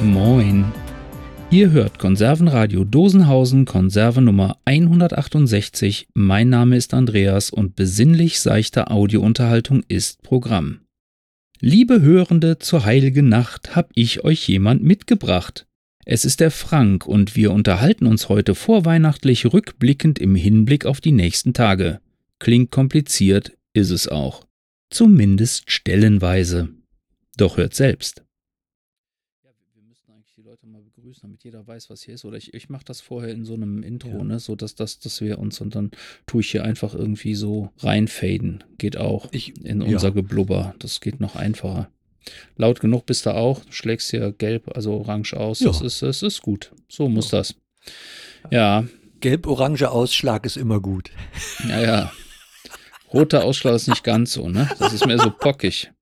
Moin. Ihr hört Konservenradio Dosenhausen, Konserve Nummer 168. Mein Name ist Andreas und besinnlich seichte Audiounterhaltung ist Programm. Liebe Hörende, zur heiligen Nacht hab ich euch jemand mitgebracht. Es ist der Frank und wir unterhalten uns heute vorweihnachtlich rückblickend im Hinblick auf die nächsten Tage. Klingt kompliziert, ist es auch. Zumindest stellenweise. Doch hört selbst. Wir müssen eigentlich die Leute mal begrüßen, damit jeder weiß, was hier ist. Oder ich mache das vorher in so einem Intro, ne, so dass wir uns, und dann tue ich hier einfach irgendwie so reinfaden. Geht auch in unser Geblubber. Das geht noch einfacher. Laut genug bist du auch. Du schlägst hier gelb, also orange aus. Ja. Das ist gut. So muss das. Ja. Gelb-orange Ausschlag ist immer gut. Ja. Roter Ausschlag ist nicht ganz so, ne? Das ist mehr so pockig.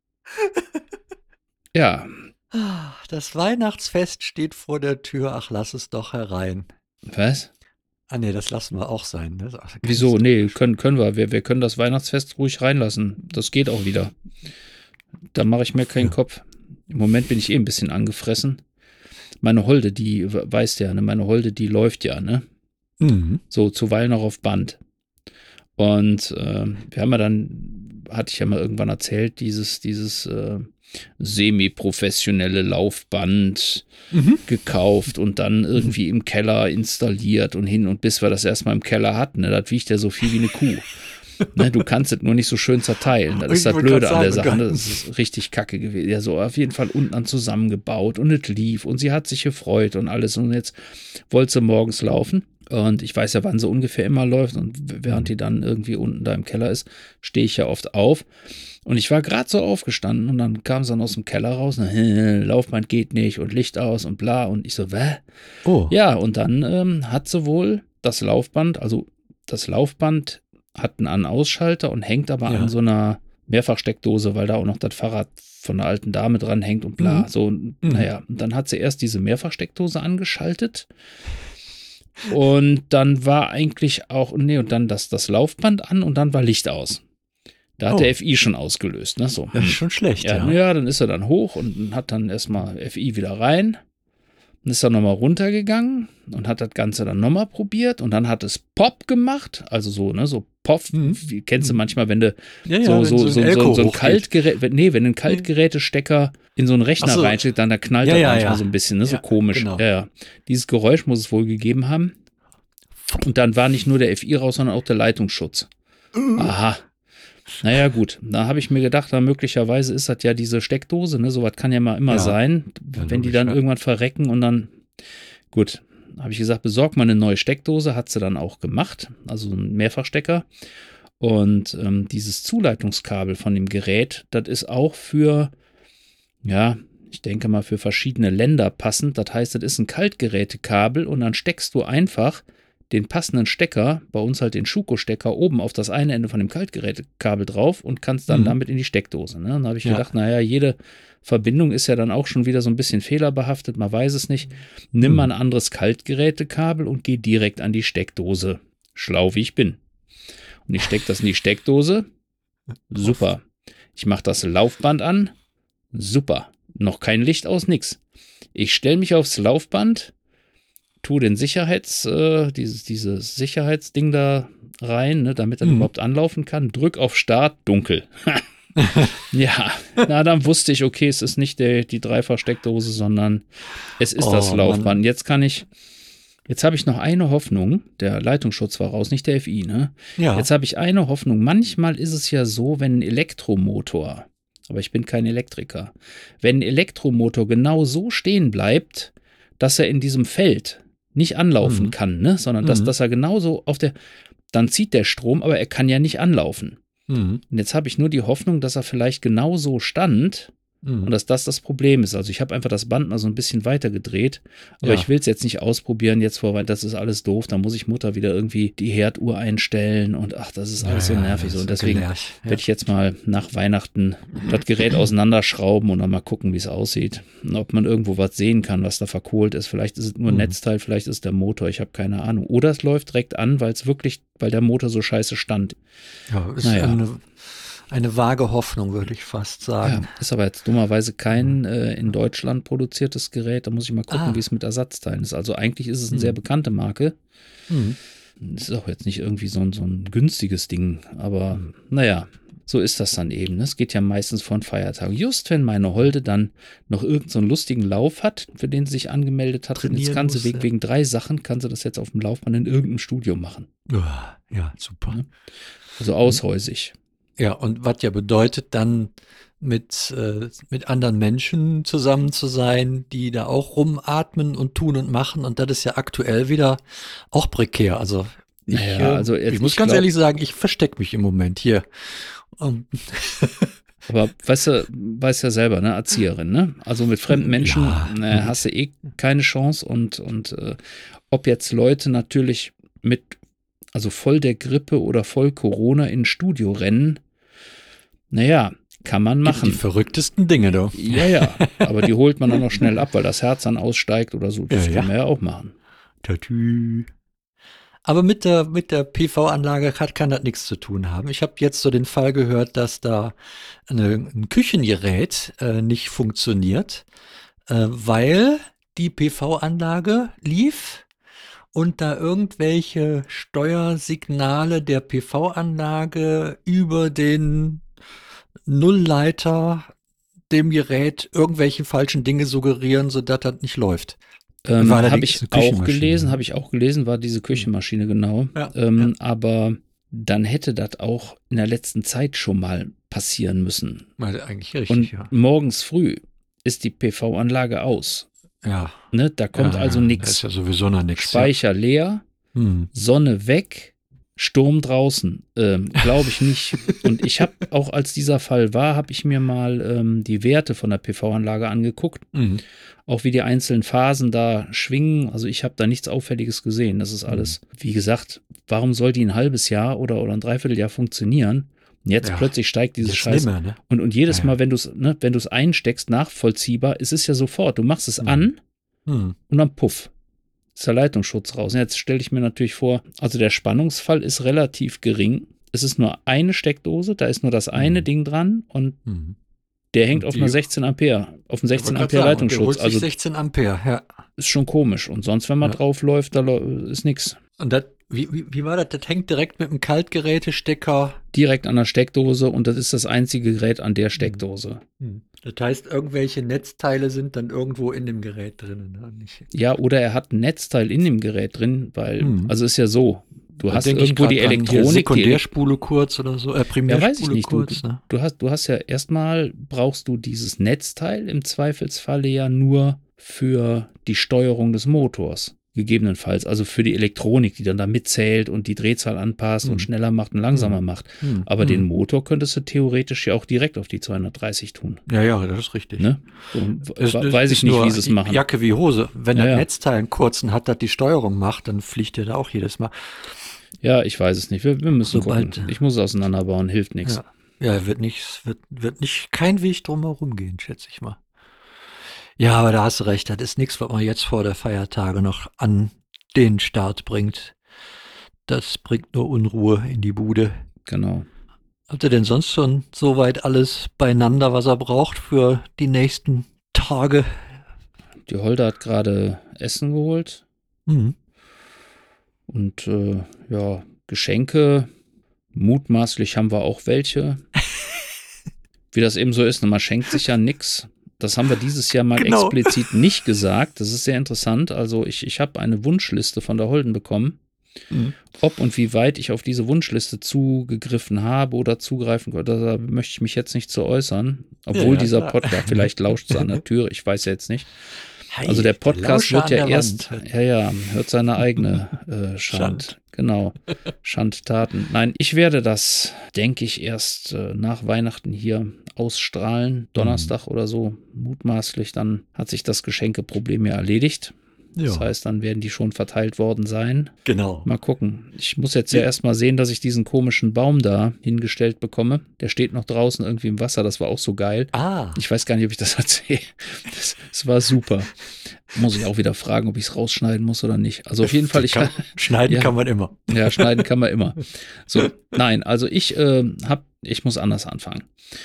Ja. Das Weihnachtsfest steht vor der Tür. Ach, lass es doch herein. Was? Ah, nee, das lassen wir auch sein. Ne? Wieso? Nee, können wir. Wir können das Weihnachtsfest ruhig reinlassen. Das geht auch wieder. Da mache ich mir keinen Kopf. Im Moment bin ich ein bisschen angefressen. Meine Holde, die, weißt ja, ne? Meine Holde, die läuft ja, ne? Mhm. So zuweilen auch auf Band. Und wir haben ja dann, hatte ich ja mal irgendwann erzählt, dieses semi-professionelle Laufband gekauft und dann irgendwie im Keller installiert und hin, und bis wir das erstmal im Keller hatten, ne, das wiegt ja so viel wie eine Kuh. Ne, du kannst es nur nicht so schön zerteilen. Das ist das Blöde an der Sache. Das ist richtig kacke gewesen. Ja, so auf jeden Fall unten an zusammengebaut und es lief und sie hat sich gefreut und alles. Und jetzt wollte sie morgens laufen. Und ich weiß ja, wann sie ungefähr immer läuft. Und während die dann irgendwie unten da im Keller ist, stehe ich ja oft auf. Und ich war gerade so aufgestanden und dann kam sie dann aus dem Keller raus. Laufband geht nicht und Licht aus und bla. Und ich so, wäh? Oh. Ja, und dann hat sie wohl das Laufband, hat einen An-Ausschalter und hängt aber an so einer Mehrfachsteckdose, weil da auch noch das Fahrrad von der alten Dame dran hängt und bla. So, naja, und dann hat sie erst diese Mehrfachsteckdose angeschaltet und dann war eigentlich auch, und dann das Laufband an und dann war Licht aus. Da hat der FI schon ausgelöst, ne? So. Das ist schon schlecht, Ja, dann ist er dann hoch und hat dann erstmal FI wieder rein. Dann ist er nochmal runtergegangen und hat das Ganze dann nochmal probiert und dann hat es Pop gemacht, also so, ne, so Poff, wie kennst du manchmal, wenn du so ein Kaltgerät, wenn du einen Kaltgerätestecker in so einen Rechner reinsteckst, dann da knallt das manchmal so ein bisschen, ne, so komisch. Genau. Ja. Dieses Geräusch muss es wohl gegeben haben. Und dann war nicht nur der FI raus, sondern auch der Leitungsschutz. Aha. Naja, gut, da habe ich mir gedacht, möglicherweise ist das ja diese Steckdose, ne, sowas kann ja mal immer sein, wenn die dann irgendwann verrecken und dann, gut, habe ich gesagt, besorg mal eine neue Steckdose, hat sie dann auch gemacht, also ein Mehrfachstecker, und dieses Zuleitungskabel von dem Gerät, das ist auch für, ich denke mal für verschiedene Länder passend, das heißt, das ist ein Kaltgerätekabel und dann steckst du einfach den passenden Stecker, bei uns halt den Schuko-Stecker, oben auf das eine Ende von dem Kaltgerätekabel drauf und kannst dann damit in die Steckdose. Ne? Dann habe ich gedacht, naja, jede Verbindung ist ja dann auch schon wieder so ein bisschen fehlerbehaftet, man weiß es nicht. Nimm mal ein anderes Kaltgerätekabel und geh direkt an die Steckdose. Schlau wie ich bin. Und ich stecke das in die Steckdose. Super. Ich mache das Laufband an. Super. Noch kein Licht aus, nix. Ich stelle mich aufs Laufband, tu den dieses Sicherheitsding da rein, ne, damit er überhaupt anlaufen kann, drück auf Start, dunkel. Ja, na dann wusste ich, okay, es ist nicht die Dreifach-Steckdose, sondern es ist das Laufband. Jetzt habe ich noch eine Hoffnung, der Leitungsschutz war raus, nicht der FI, ne? Ja. Jetzt habe ich eine Hoffnung, manchmal ist es ja so, wenn ein Elektromotor, aber ich bin kein Elektriker, wenn ein Elektromotor genau so stehen bleibt, dass er in diesem Feld nicht anlaufen kann, ne? Sondern dass er genauso dann zieht der Strom, aber er kann ja nicht anlaufen. Und jetzt habe ich nur die Hoffnung, dass er vielleicht genauso stand und dass das Problem ist. Also ich habe einfach das Band mal so ein bisschen weiter gedreht, aber ich will es jetzt nicht ausprobieren, das ist alles doof, da muss ich Mutter wieder irgendwie die Herduhr einstellen und das ist alles so nervig. Und deswegen werde ich jetzt mal nach Weihnachten das Gerät auseinanderschrauben und dann mal gucken, wie es aussieht. Und ob man irgendwo was sehen kann, was da verkohlt ist. Vielleicht ist es nur ein Netzteil, vielleicht ist der Motor, ich habe keine Ahnung. Oder es läuft direkt an, weil der Motor so scheiße stand. Ja, ist Eine vage Hoffnung, würde ich fast sagen. Ja, ist aber jetzt dummerweise kein in Deutschland produziertes Gerät. Da muss ich mal gucken, wie es mit Ersatzteilen ist. Also eigentlich ist es eine sehr bekannte Marke. Ist auch jetzt nicht irgendwie so ein günstiges Ding. Aber naja, so ist das dann eben. Es geht ja meistens von Feiertagen. Just wenn meine Holde dann noch irgendeinen so lustigen Lauf hat, für den sie sich angemeldet hat, jetzt kann sie wegen 3 Sachen, kann sie das jetzt auf dem Laufband in irgendeinem Studio machen. Ja, super. Also aushäusig. Ja, und was ja bedeutet dann mit anderen Menschen zusammen zu sein, die da auch rumatmen und tun und machen. Und das ist ja aktuell wieder auch prekär. Also ich muss ganz ehrlich sagen, ich verstecke mich im Moment hier. Aber weißt ja selber, ne, Erzieherin, ne? Also mit fremden Menschen hast du keine Chance und ob jetzt Leute natürlich also voll der Grippe oder voll Corona ins Studio rennen, naja, kann man machen. Die verrücktesten Dinge, doch. Ja, aber die holt man dann noch schnell ab, weil das Herz dann aussteigt oder so. Das kann man ja auch machen. Tatü. Aber mit der PV-Anlage kann das nichts zu tun haben. Ich habe jetzt so den Fall gehört, dass da ein Küchengerät nicht funktioniert, weil die PV-Anlage lief und da irgendwelche Steuersignale der PV-Anlage über den Nullleiter dem Gerät irgendwelche falschen Dinge suggerieren, sodass das nicht läuft. Habe ich auch gelesen, war diese Küchenmaschine, genau. Ja, aber dann hätte das auch in der letzten Zeit schon mal passieren müssen. Eigentlich richtig, und morgens früh ist die PV-Anlage aus. Ja. Ne, da kommt also nichts. Da ist ja sowieso noch nichts. Speicher leer, Sonne weg, Sturm draußen. Glaube ich nicht. Und ich habe auch, als dieser Fall war, habe ich mir mal die Werte von der PV-Anlage angeguckt. Auch wie die einzelnen Phasen da schwingen. Also ich habe da nichts Auffälliges gesehen. Das ist alles, wie gesagt, warum soll die ein halbes Jahr oder ein Dreivierteljahr funktionieren? Und jetzt plötzlich steigt diese Scheiße. Ne? Und jedes Mal, wenn du es einsteckst, nachvollziehbar, ist es ja sofort. Du machst es an und dann puff. Ist der Leitungsschutz raus. Und jetzt stelle ich mir natürlich vor, also der Spannungsfall ist relativ gering. Es ist nur eine Steckdose, da ist nur das eine Ding dran und der hängt auf einer 16 Ampere, auf einem 16 Ampere Leitungsschutz. Also 16 Ampere, ja. Ist schon komisch. Und sonst, wenn man drauf läuft, da ist nichts. Und das, wie war das? Das hängt direkt mit einem Kaltgerätestecker. Direkt an der Steckdose und das ist das einzige Gerät an der Steckdose. Das heißt, irgendwelche Netzteile sind dann irgendwo in dem Gerät drin. Ne? Ja, oder er hat ein Netzteil in dem Gerät drin, weil, also ist ja so, du hast irgendwo die Elektronik. Sekundärspule kurz oder so, Primärspule ja, weiß ich nicht. kurz. Ne? Du hast ja erstmal, brauchst du dieses Netzteil im Zweifelsfalle ja nur für die Steuerung des Motors. Gegebenenfalls, also für die Elektronik, die dann da mitzählt und die Drehzahl anpasst und schneller macht und langsamer macht. Aber den Motor könntest du theoretisch ja auch direkt auf die 230 tun. Ja, das ist richtig. Ne? Weiß ich nicht, wie sie es machen. Jacke wie Hose. Wenn das Netzteil einen kurzen hat, das die Steuerung macht, dann fliegt der da auch jedes Mal. Ja, ich weiß es nicht. Wir müssen gucken. Ich muss es auseinanderbauen, hilft nichts. Ja, wird kein Weg drum herum gehen, schätze ich mal. Ja, aber da hast du recht, das ist nichts, was man jetzt vor der Feiertage noch an den Start bringt. Das bringt nur Unruhe in die Bude. Genau. Habt ihr denn sonst schon soweit alles beieinander, was er braucht für die nächsten Tage? Die Holde hat gerade Essen geholt. Und Geschenke, mutmaßlich haben wir auch welche. Wie das eben so ist, man schenkt sich ja nichts. Das haben wir dieses Jahr mal explizit nicht gesagt. Das ist sehr interessant. Also ich habe eine Wunschliste von der Holden bekommen. Ob und wie weit ich auf diese Wunschliste zugegriffen habe oder zugreifen konnte, da möchte ich mich jetzt nicht zu äußern. Obwohl dieser Podcast, vielleicht lauscht es an der Tür, ich weiß ja jetzt nicht. Also der Podcast wird ja erst, hört seine eigene Schandtaten. Nein, ich werde das, denke ich, erst nach Weihnachten hier ausstrahlen, Donnerstag oder so, mutmaßlich, dann hat sich das Geschenkeproblem ja erledigt. Ja. Das heißt, dann werden die schon verteilt worden sein. Genau. Mal gucken. Ich muss jetzt ja erstmal sehen, dass ich diesen komischen Baum da hingestellt bekomme. Der steht noch draußen irgendwie im Wasser. Das war auch so geil. Ich weiß gar nicht, ob ich das erzähle. Das war super. Muss ich auch wieder fragen, ob ich es rausschneiden muss oder nicht. Also auf jeden Fall. Schneiden kann man immer. Ja, schneiden kann man immer. So, nein, also ich habe ich muss anders anfangen.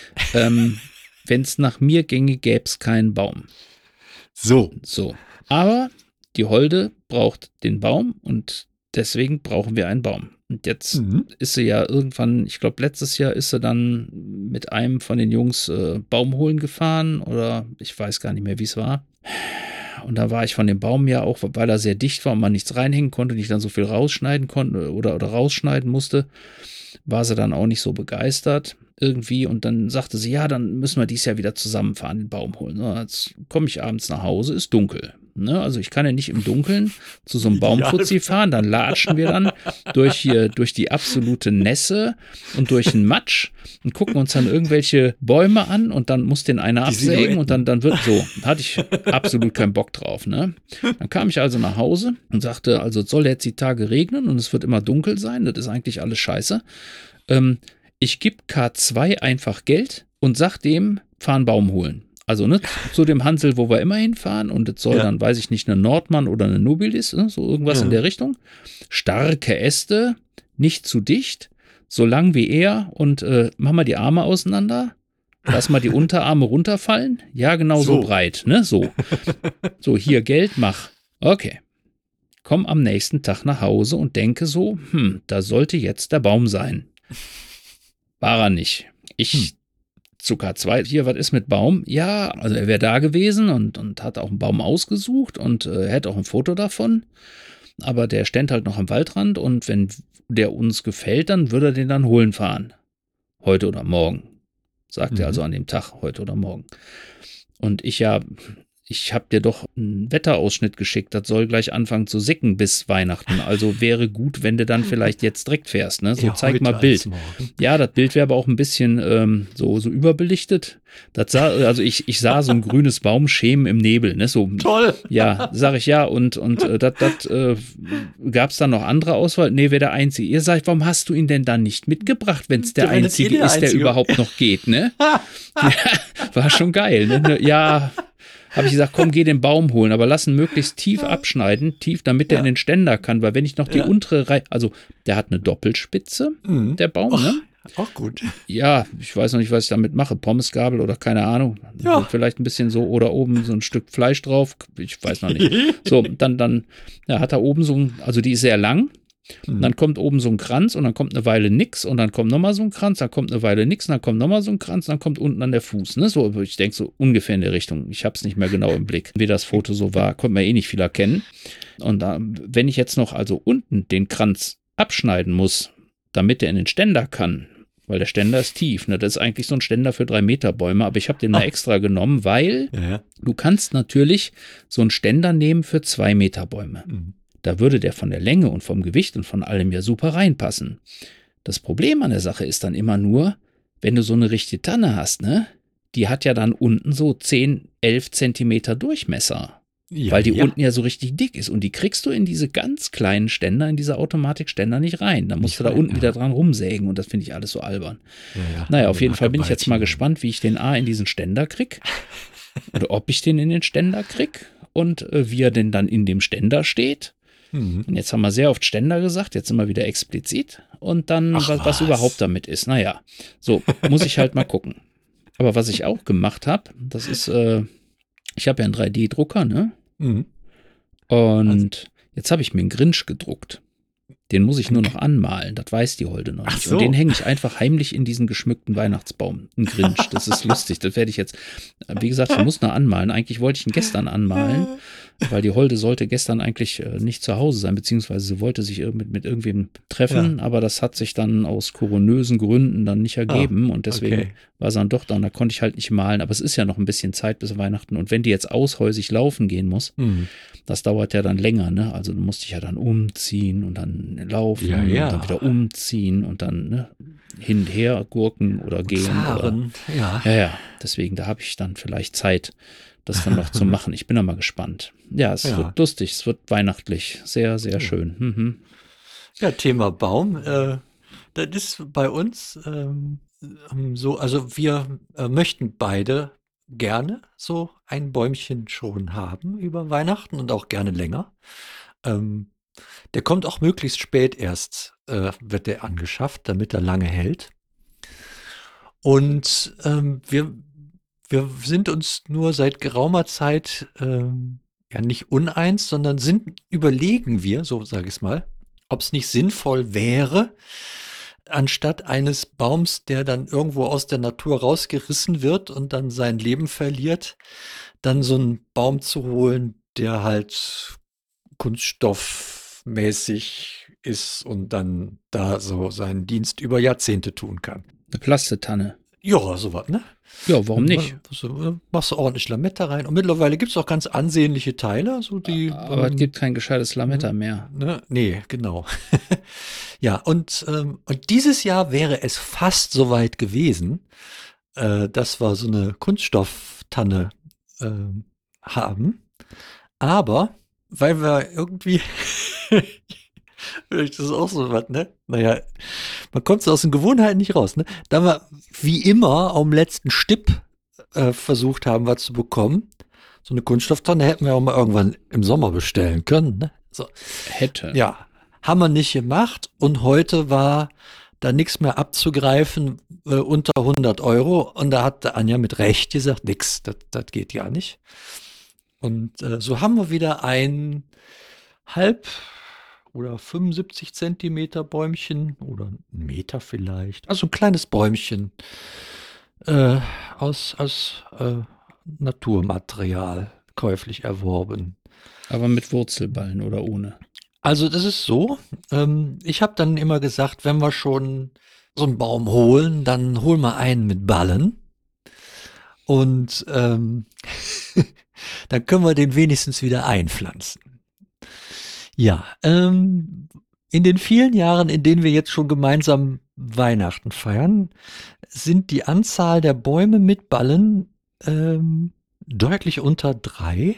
Wenn es nach mir ginge, gäbe es keinen Baum. So. Aber die Holde braucht den Baum und deswegen brauchen wir einen Baum. Und jetzt ist sie ja irgendwann, ich glaube letztes Jahr ist sie dann mit einem von den Jungs Baum holen gefahren oder ich weiß gar nicht mehr, wie es war. Und da war ich von dem Baum ja auch, weil er sehr dicht war und man nichts reinhängen konnte, nicht dann so viel rausschneiden konnte oder rausschneiden musste, war sie dann auch nicht so begeistert irgendwie. Und dann sagte sie, ja, dann müssen wir dieses Jahr wieder zusammenfahren, den Baum holen. Jetzt komme ich abends nach Hause, ist dunkel. Ne? Also ich kann ja nicht im Dunkeln zu so einem Baumfuzzi fahren, dann latschen wir dann durch die absolute Nässe und durch den Matsch und gucken uns dann irgendwelche Bäume an und dann muss den einer absägen und dann wird so. Da hatte ich absolut keinen Bock drauf. Ne? Dann kam ich also nach Hause und sagte, also es soll jetzt die Tage regnen und es wird immer dunkel sein, das ist eigentlich alles scheiße. Ich gebe K2 einfach Geld und sag dem, fahr einen Baum holen. Also ne, zu dem Hansel, wo wir immer hinfahren und es soll dann, weiß ich nicht, eine Nordmann oder eine Nobilis, ne, so irgendwas in der Richtung. Starke Äste, nicht zu dicht, so lang wie er und mach mal die Arme auseinander, lass mal die Unterarme runterfallen. Ja, genau so breit, ne, so. So, hier Geld, mach. Okay. Komm am nächsten Tag nach Hause und denke so, da sollte jetzt der Baum sein. War er nicht. Ich zu K2, hier, was ist mit Baum? Ja, also er wäre da gewesen und hat auch einen Baum ausgesucht und er hätte auch ein Foto davon, aber der stand halt noch am Waldrand und wenn der uns gefällt, dann würde er den dann holen fahren. Heute oder morgen, sagt er also an dem Tag, heute oder morgen. Und ich habe dir doch einen Wetterausschnitt geschickt, das soll gleich anfangen zu sicken bis Weihnachten. Also wäre gut, wenn du dann vielleicht jetzt direkt fährst, ne? So, ja, zeig mal Bild. Ja, das Bild wäre aber auch ein bisschen so überbelichtet. Das sah, ich sah so ein grünes Baumschemen im Nebel, ne? So, toll! Ja, sag ich ja. Und das gab es dann noch andere Auswahl? Nee, wäre der Einzige. Ihr sagt, warum hast du ihn denn dann nicht mitgebracht, wenn es der Einzige ist, der überhaupt noch geht, ne? Ja, war schon geil, ne? Ja. Habe ich gesagt, komm, geh den Baum holen, aber lass ihn möglichst tief abschneiden, damit der in den Ständer kann, weil wenn ich noch die untere Reihe, also der hat eine Doppelspitze, der Baum, ne? Auch gut. Ja, ich weiß noch nicht, was ich damit mache, Pommesgabel oder keine Ahnung, vielleicht ein bisschen so oder oben so ein Stück Fleisch drauf, ich weiß noch nicht. So, dann hat er oben so ein, also die ist sehr lang. Und dann kommt oben so ein Kranz und dann kommt eine Weile nix und dann kommt nochmal so ein Kranz, dann kommt eine Weile nix und dann kommt nochmal so ein Kranz, dann kommt unten an der Fuß. Ne? So, ich denke so ungefähr in der Richtung. Ich habe es nicht mehr genau im Blick, wie das Foto so war. Konnte man eh nicht viel erkennen. Und wenn ich jetzt noch also unten den Kranz abschneiden muss, damit der in den Ständer kann, weil der Ständer ist tief. Ne? Das ist eigentlich so ein Ständer für 3 Meter Bäume, aber ich habe den mal extra genommen, weil du kannst natürlich so einen Ständer nehmen für 2 Meter Bäume. Da würde der von der Länge und vom Gewicht und von allem ja super reinpassen. Das Problem an der Sache ist dann immer nur, wenn du so eine richtige Tanne hast, ne? Die hat ja dann unten so 10, 11 Zentimeter Durchmesser. Ja, weil die unten ja so richtig dick ist. Und die kriegst du in diese ganz kleinen Ständer, in diese Automatikständer nicht rein. Da musst du da unten wieder dran rumsägen und das finde ich alles so albern. Naja, auf jeden Fall bin ich jetzt mal gespannt, wie ich den A in diesen Ständer krieg. Oder ob ich den in den Ständer krieg und wie er denn dann in dem Ständer steht. Und jetzt haben wir sehr oft Ständer gesagt, jetzt sind wir wieder explizit. Und dann, was überhaupt damit ist. Naja, so muss ich halt mal gucken. Aber was ich auch gemacht habe, das ist, ich habe ja einen 3D-Drucker, ne? Und jetzt habe ich mir einen Grinch gedruckt. Den muss ich nur noch anmalen, das weiß die Holde noch nicht. So. Und den hänge ich einfach heimlich in diesen geschmückten Weihnachtsbaum. Ein Grinch, das ist lustig, das werde ich jetzt, wie gesagt, ich muss noch anmalen. Eigentlich wollte ich ihn gestern anmalen, weil die Holde sollte gestern eigentlich nicht zu Hause sein, beziehungsweise sie wollte sich mit irgendwem treffen, aber das hat sich dann aus koronösen Gründen dann nicht ergeben und deswegen war sie dann doch da und da konnte ich halt nicht malen, aber es ist ja noch ein bisschen Zeit bis Weihnachten und wenn die jetzt aushäusig laufen gehen muss, das dauert ja dann länger, ne? Also musste ich ja dann umziehen und dann laufen und dann wieder umziehen und dann hin und her gurken oder gehen. Fahren. Oder, ja, deswegen, da habe ich dann vielleicht Zeit, das dann noch zu machen. Ich bin da mal gespannt. Ja, es wird lustig, es wird weihnachtlich. Sehr, sehr schön. Ja, Thema Baum. Das ist bei uns so, also wir möchten beide gerne so ein Bäumchen schon haben über Weihnachten und auch gerne länger. Der kommt auch möglichst spät erst, wird der angeschafft, damit er lange hält. Und wir sind uns nur seit geraumer Zeit ja nicht uneins, sondern überlegen wir, so sage ich es mal, ob es nicht sinnvoll wäre, anstatt eines Baums, der dann irgendwo aus der Natur rausgerissen wird und dann sein Leben verliert, dann so einen Baum zu holen, der halt kunststoffmäßig ist und dann da so seinen Dienst über Jahrzehnte tun kann. Eine Plastetanne. Ja, sowas, ne? Ja, warum nicht? Machst du ordentlich Lametta rein. Und mittlerweile gibt es auch ganz ansehnliche Teile. So die, Aber es gibt kein gescheites Lametta mehr. Ne? Nee, genau. Ja, und dieses Jahr wäre es fast soweit gewesen, dass wir so eine Kunststofftanne haben. Aber weil wir irgendwie, das ist auch so was, ne? Naja, man kommt so aus den Gewohnheiten nicht raus, ne? Da wir wie immer am letzten Stipp versucht haben, was zu bekommen, so eine Kunststofftonne hätten wir auch mal irgendwann im Sommer bestellen können, ne? So. Hätte. Ja, haben wir nicht gemacht und heute war da nichts mehr abzugreifen unter 100 Euro und da hat Anja mit Recht gesagt, nix, das geht ja nicht. Und so haben wir wieder ein halb oder 75 Zentimeter Bäumchen oder einen Meter vielleicht, also ein kleines Bäumchen aus Naturmaterial käuflich erworben. Aber mit Wurzelballen oder ohne? Also das ist so, ich habe dann immer gesagt, wenn wir schon so einen Baum holen, dann holen wir einen mit Ballen und dann können wir den wenigstens wieder einpflanzen. Ja, in den vielen Jahren, in denen wir jetzt schon gemeinsam Weihnachten feiern, sind die Anzahl der Bäume mit Ballen deutlich unter 3.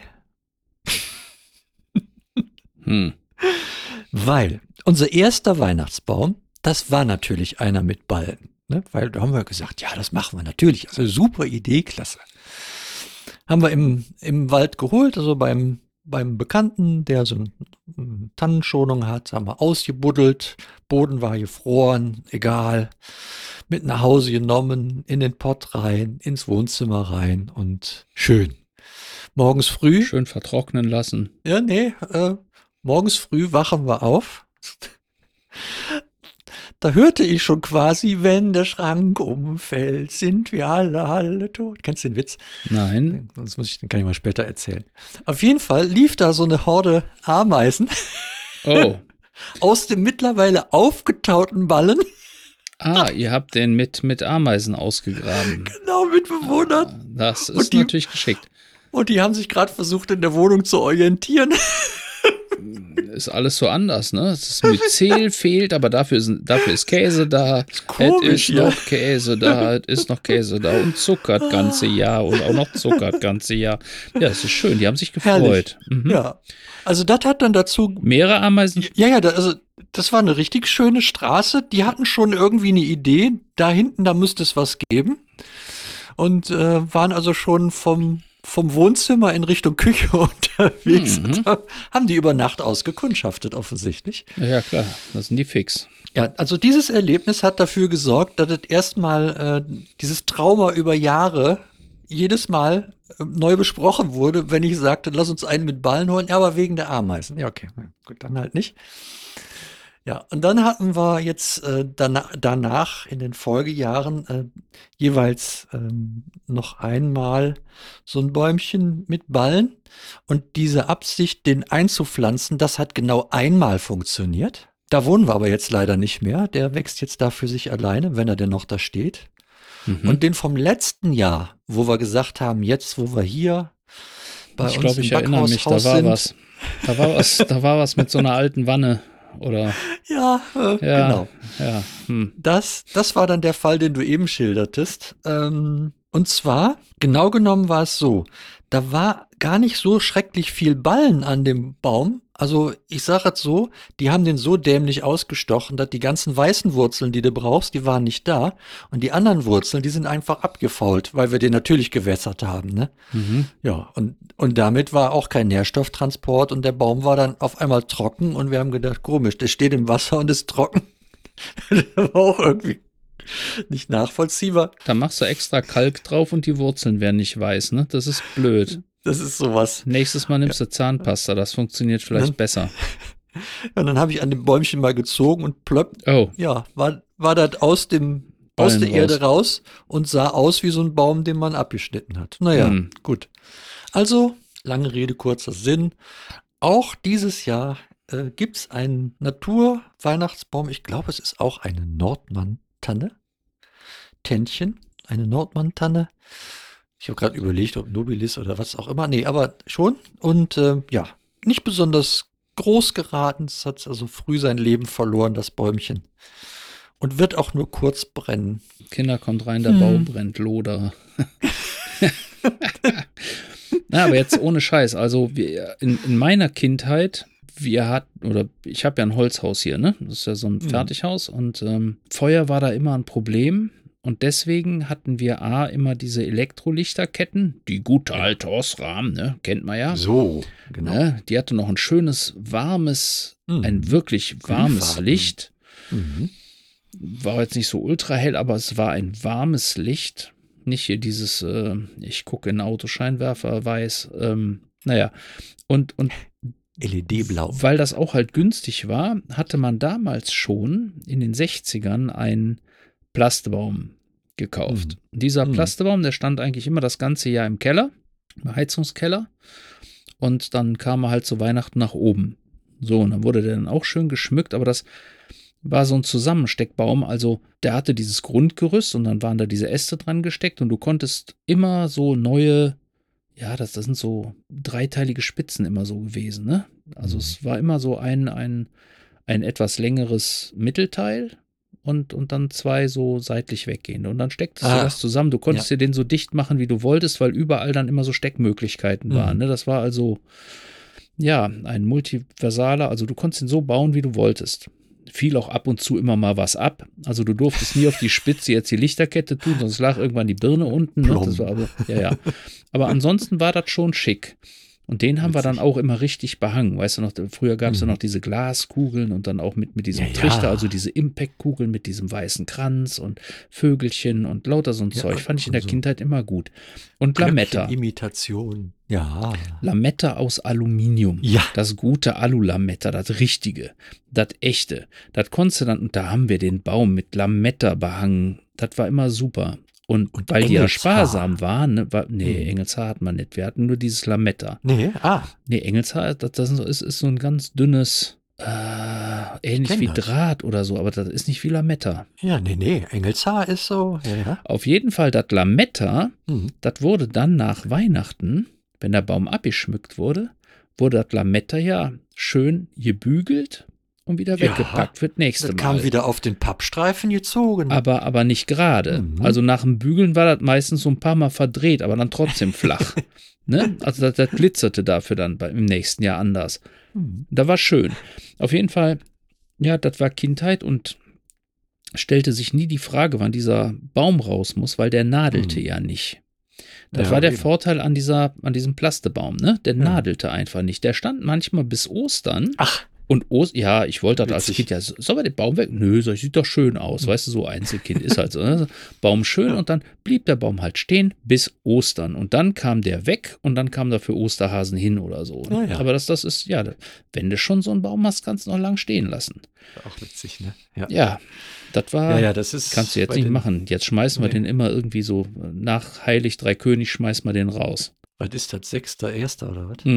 Weil unser erster Weihnachtsbaum, das war natürlich einer mit Ballen. Ne? Weil da haben wir gesagt, ja, das machen wir natürlich. Also super Idee, klasse. Haben wir im Wald geholt, also beim Bekannten, der so eine Tannenschonung hat, haben wir ausgebuddelt, Boden war gefroren, egal, mit nach Hause genommen, in den Pott rein, ins Wohnzimmer rein und schön. Morgens früh. Schön vertrocknen lassen. Ja, nee, morgens früh wachen wir auf. Da hörte ich schon quasi, wenn der Schrank umfällt, sind wir alle tot. Kennst du den Witz? Nein. Den kann ich mal später erzählen. Auf jeden Fall lief da so eine Horde Ameisen. Oh. Aus dem mittlerweile aufgetauten Ballen. Ah, ihr habt den mit Ameisen ausgegraben. Genau, mit Bewohnern. Das ist natürlich geschickt. Und die haben sich gerade versucht, in der Wohnung zu orientieren. Ist alles so anders, ne? Das Myzel fehlt, aber dafür ist Käse da. Komisch, es ist noch Käse da, es ist noch Käse da und Zucker das ganze Jahr und auch noch Zucker das ganze Jahr. Ja, das ist schön, die haben sich gefreut. Mhm. Ja, also das hat dann dazu... Mehrere Ameisen? Ja, das war eine richtig schöne Straße. Die hatten schon irgendwie eine Idee. Da hinten, da müsste es was geben. Und waren also schon vom Wohnzimmer in Richtung Küche unterwegs. Mhm. Haben die über Nacht ausgekundschaftet, offensichtlich. Ja, klar, das sind die fix. Ja, also dieses Erlebnis hat dafür gesorgt, dass es erstmal dieses Trauma über Jahre jedes Mal neu besprochen wurde, wenn ich sagte, lass uns einen mit Ballen holen, ja, aber wegen der Ameisen. Ja, okay, gut, dann halt nicht. Ja, und dann hatten wir jetzt danach in den Folgejahren jeweils noch einmal so ein Bäumchen mit Ballen. Und diese Absicht, den einzupflanzen, das hat genau einmal funktioniert. Da wohnen wir aber jetzt leider nicht mehr. Der wächst jetzt da für sich alleine, wenn er denn noch da steht. Mhm. Und den vom letzten Jahr, wo wir gesagt haben, jetzt, wo wir hier bei Ich uns glaube, im ich erinnere mich, da Backhaushaus war sind. was. Da war was mit so einer alten Wanne. Oder Ja, ja, genau. Ja, Das war dann der Fall, den du eben schildertest. Und zwar, genau genommen war es so, da war gar nicht so schrecklich viel Ballen an dem Baum. Also ich sage es so, die haben den so dämlich ausgestochen, dass die ganzen weißen Wurzeln, die du brauchst, die waren nicht da. Und die anderen Wurzeln, die sind einfach abgefault, weil wir den natürlich gewässert haben. Ne? Mhm. Ja, und damit war auch kein Nährstofftransport und der Baum war dann auf einmal trocken und wir haben gedacht, komisch, der steht im Wasser und ist trocken. Das war auch irgendwie Nicht nachvollziehbar. Da machst du extra Kalk drauf und die Wurzeln werden nicht weiß, ne? Das ist blöd. Das ist sowas. Nächstes Mal nimmst du Zahnpasta, das funktioniert vielleicht besser. Und dann habe ich an dem Bäumchen mal gezogen und plöpp, Oh, ja, war das aus der Ballen Erde raus und sah aus wie so ein Baum, den man abgeschnitten hat. Naja, gut. Also, lange Rede, kurzer Sinn. Auch dieses Jahr gibt es einen Natur-Weihnachtsbaum. Ich glaube, es ist auch eine Nordmann-Tanne. Tännchen, eine Nordmann-Tanne. Ich habe gerade überlegt, ob Nobilis oder was auch immer. Nee, aber schon. Und ja, nicht besonders groß geraten. Es hat also früh sein Leben verloren, das Bäumchen. Und wird auch nur kurz brennen. Kinder, kommt rein, der Baum brennt, Loder. Na, aber jetzt ohne Scheiß. Also in meiner Kindheit, ich habe ja ein Holzhaus hier, ne? Das ist ja so ein Fertighaus und Feuer war da immer ein Problem. Und deswegen hatten wir immer diese Elektrolichterketten, die gute alte Osram, ne? Kennt man ja. So, genau. Ne? Die hatte noch ein schönes, warmes, ein wirklich warmes Grünfarben. Licht. Mhm. War jetzt nicht so ultra hell, aber es war ein warmes Licht. Nicht hier dieses, ich gucke in den Autoscheinwerfer, weiß. Naja, und LED-Blau. weil das auch halt günstig war, hatte man damals schon in den 60ern einen Plastebaum gekauft. Dieser Plastebaum, der stand eigentlich immer das ganze Jahr im Keller, im Heizungskeller. Und dann kam er halt zu Weihnachten nach oben. So, und dann wurde der dann auch schön geschmückt, aber das war so ein Zusammensteckbaum, also der hatte dieses Grundgerüst und dann waren da diese Äste dran gesteckt und du konntest immer so neue, ja, das sind so dreiteilige Spitzen immer so gewesen, ne? Also es war immer so ein etwas längeres Mittelteil und dann zwei so seitlich weggehende und dann stecktest du das zusammen, du konntest dir den so dicht machen, wie du wolltest, weil überall dann immer so Steckmöglichkeiten waren, ne? Das war also, ja, ein multiversaler, also du konntest ihn so bauen, wie du wolltest. Fiel auch ab und zu immer mal was ab. Also du durftest nie auf die Spitze jetzt die Lichterkette tun, sonst lag irgendwann die Birne unten. Ne? Das war also, ja. Aber ansonsten war das schon schick. Und den haben wir dann auch immer richtig behangen. Weißt du noch, früher gab es ja noch diese Glaskugeln und dann auch mit diesem Trichter, also diese Impact-Kugeln mit diesem weißen Kranz und Vögelchen und lauter so ein Zeug. Fand ich in der Kindheit immer gut. Und Lametta. Imitation. Ja. Lametta aus Aluminium. Ja. Das gute Alu-Lametta, das richtige, das echte. Das konntest du dann, und da haben wir den Baum mit Lametta behangen. Das war immer super. Und weil die ja sparsam waren, ne, Engelshaar hat man nicht. Wir hatten nur dieses Lametta. Nee, Engelshaar, das ist so ein ganz dünnes, ähnlich wie Draht oder so, aber das ist nicht wie Lametta. Ja, nee, Engelshaar ist so, ja. Auf jeden Fall, das Lametta, das wurde dann nach Weihnachten, wenn der Baum abgeschmückt wurde, wurde das Lametta ja schön gebügelt und wieder weggepackt für das nächste Mal. Das kam wieder auf den Pappstreifen gezogen. Aber nicht gerade. Also nach dem Bügeln war das meistens so ein paar Mal verdreht, aber dann trotzdem flach. Ne? Also das glitzerte dafür dann im nächsten Jahr anders. Da war schön. Auf jeden Fall, ja, das war Kindheit und stellte sich nie die Frage, wann dieser Baum raus muss, weil der nadelte ja nicht. Das war der Vorteil an diesem Plastebaum, ne? Der nadelte einfach nicht. Der stand manchmal bis Ostern. Ach. Und ich wollte das als Kind, ja, soll man den Baum weg? Nö, das sieht doch schön aus. Weißt du, so Einzelkind ist halt so. Ne? Baum schön und dann blieb der Baum halt stehen bis Ostern. Und dann kam der weg und dann kam dafür Osterhasen hin oder so. Ne? Aber das ist, ja, wenn du schon so einen Baum hast, kannst du noch lang stehen lassen. Auch witzig, ne? Ja, das war, das ist kannst du jetzt nicht machen. Jetzt schmeißen wir den immer irgendwie so, nach Heilig Drei König schmeißen wir den raus. Was ist das, 6.1. oder was?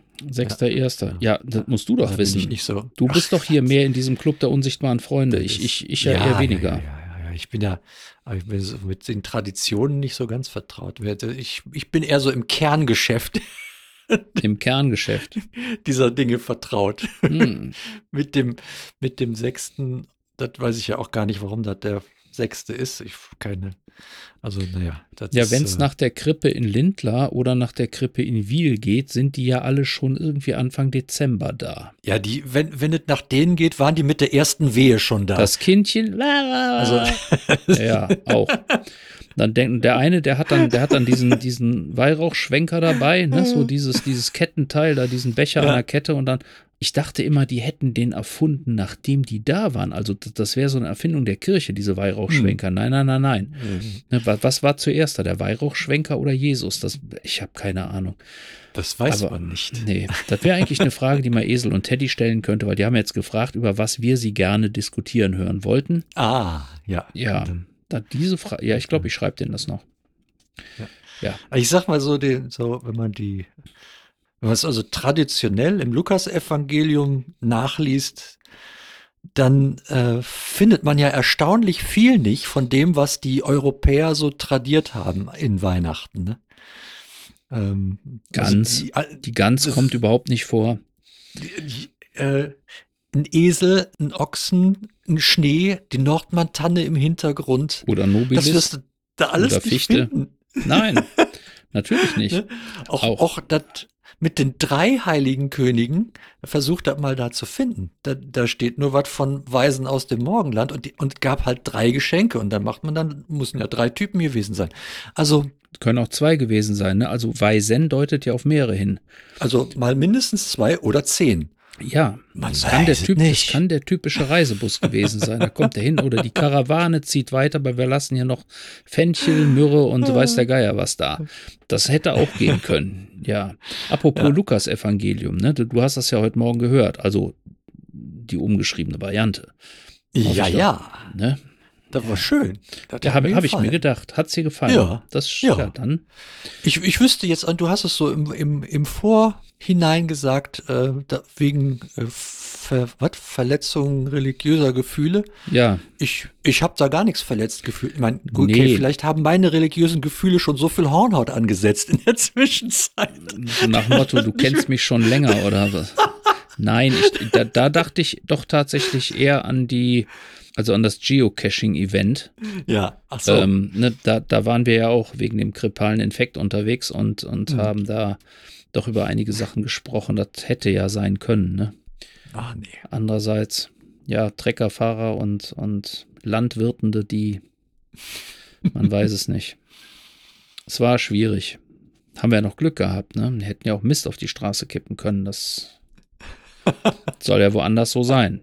6.1. Ja, das musst du doch da wissen. Bin ich nicht so. Du bist doch hier mehr in diesem Club der unsichtbaren Freunde. Ich ja eher weniger. Ja. Ich bin so mit den Traditionen nicht so ganz vertraut. Ich bin eher so im Kerngeschäft. Im Kerngeschäft. Dieser Dinge vertraut. Mit dem 6. Das weiß ich ja auch gar nicht, warum das der 6. ist. Also, naja. Ja, wenn es nach der Krippe in Lindlar oder nach der Krippe in Wiel geht, sind die ja alle schon irgendwie Anfang Dezember da. Ja, wenn es nach denen geht, waren die mit der ersten Wehe schon da. Das Kindchen, also, ja, auch. Dann denken, der eine, der hat dann diesen Weihrauchschwenker dabei, ne, so dieses Kettenteil, da diesen Becher an der Kette und dann, ich dachte immer, die hätten den erfunden, nachdem die da waren. Also das wäre so eine Erfindung der Kirche, diese Weihrauchschwenker. Nein. Ne, was war zuerst da, der Weihrauchschwenker oder Jesus? Ich habe keine Ahnung. Das weiß man nicht. Nee, das wäre eigentlich eine Frage, die man Esel und Teddy stellen könnte, weil die haben jetzt gefragt, über was wir sie gerne diskutieren hören wollten. Ah, ja. Ja, diese Frage, ja, ich glaube, ich schreibe denen das noch. Ja. Ich sag mal so, wenn man es also traditionell im Lukasevangelium nachliest, dann findet man ja erstaunlich viel nicht von dem, was die Europäer so tradiert haben in Weihnachten. Ne? Die Gans kommt überhaupt nicht vor. Ein Esel, ein Ochsen, ein Schnee, die Nordmann-Tanne im Hintergrund. Oder Nobilis. Das wirst du da alles oder nicht Fichte. finden. Nein, natürlich nicht. Auch das mit den 3 heiligen Königen, versucht das mal da zu finden. Da steht nur was von Weisen aus dem Morgenland und gab halt 3 Geschenke und dann mussten ja 3 Typen gewesen sein. Also können auch 2 gewesen sein, ne? Also Weisen deutet ja auf mehrere hin. Also mal mindestens 2 oder 10. Ja, das kann der typische Reisebus gewesen sein. Da kommt er hin oder die Karawane zieht weiter, aber wir lassen hier noch Fenchel, Myrrhe und so weiß der Geier was da. Das hätte auch gehen können, ja. Apropos Lukas-Evangelium, ne? Du hast das ja heute Morgen gehört, also die umgeschriebene Variante. Ja. Ne? Das war schön. Da habe ich mir gedacht, hat es dir gefallen? Ja. Dann. Ich wüsste jetzt, du hast es so im Vorhinein gesagt, wegen Verletzung religiöser Gefühle. Ja. Ich habe da gar nichts verletzt gefühlt. Ich meine, okay, vielleicht haben meine religiösen Gefühle schon so viel Hornhaut angesetzt in der Zwischenzeit. So nach dem Motto, du kennst mich schon länger oder was? Nein, da dachte ich doch tatsächlich eher an das Geocaching-Event. Ja, ach so. Da waren wir ja auch wegen dem grippalen Infekt unterwegs und haben da doch über einige Sachen gesprochen. Das hätte ja sein können, ne? Ach nee. Andererseits, ja, Treckerfahrer und Landwirtende, man weiß es nicht. Es war schwierig. Haben wir ja noch Glück gehabt, ne? Wir hätten ja auch Mist auf die Straße kippen können. Das soll ja woanders so sein.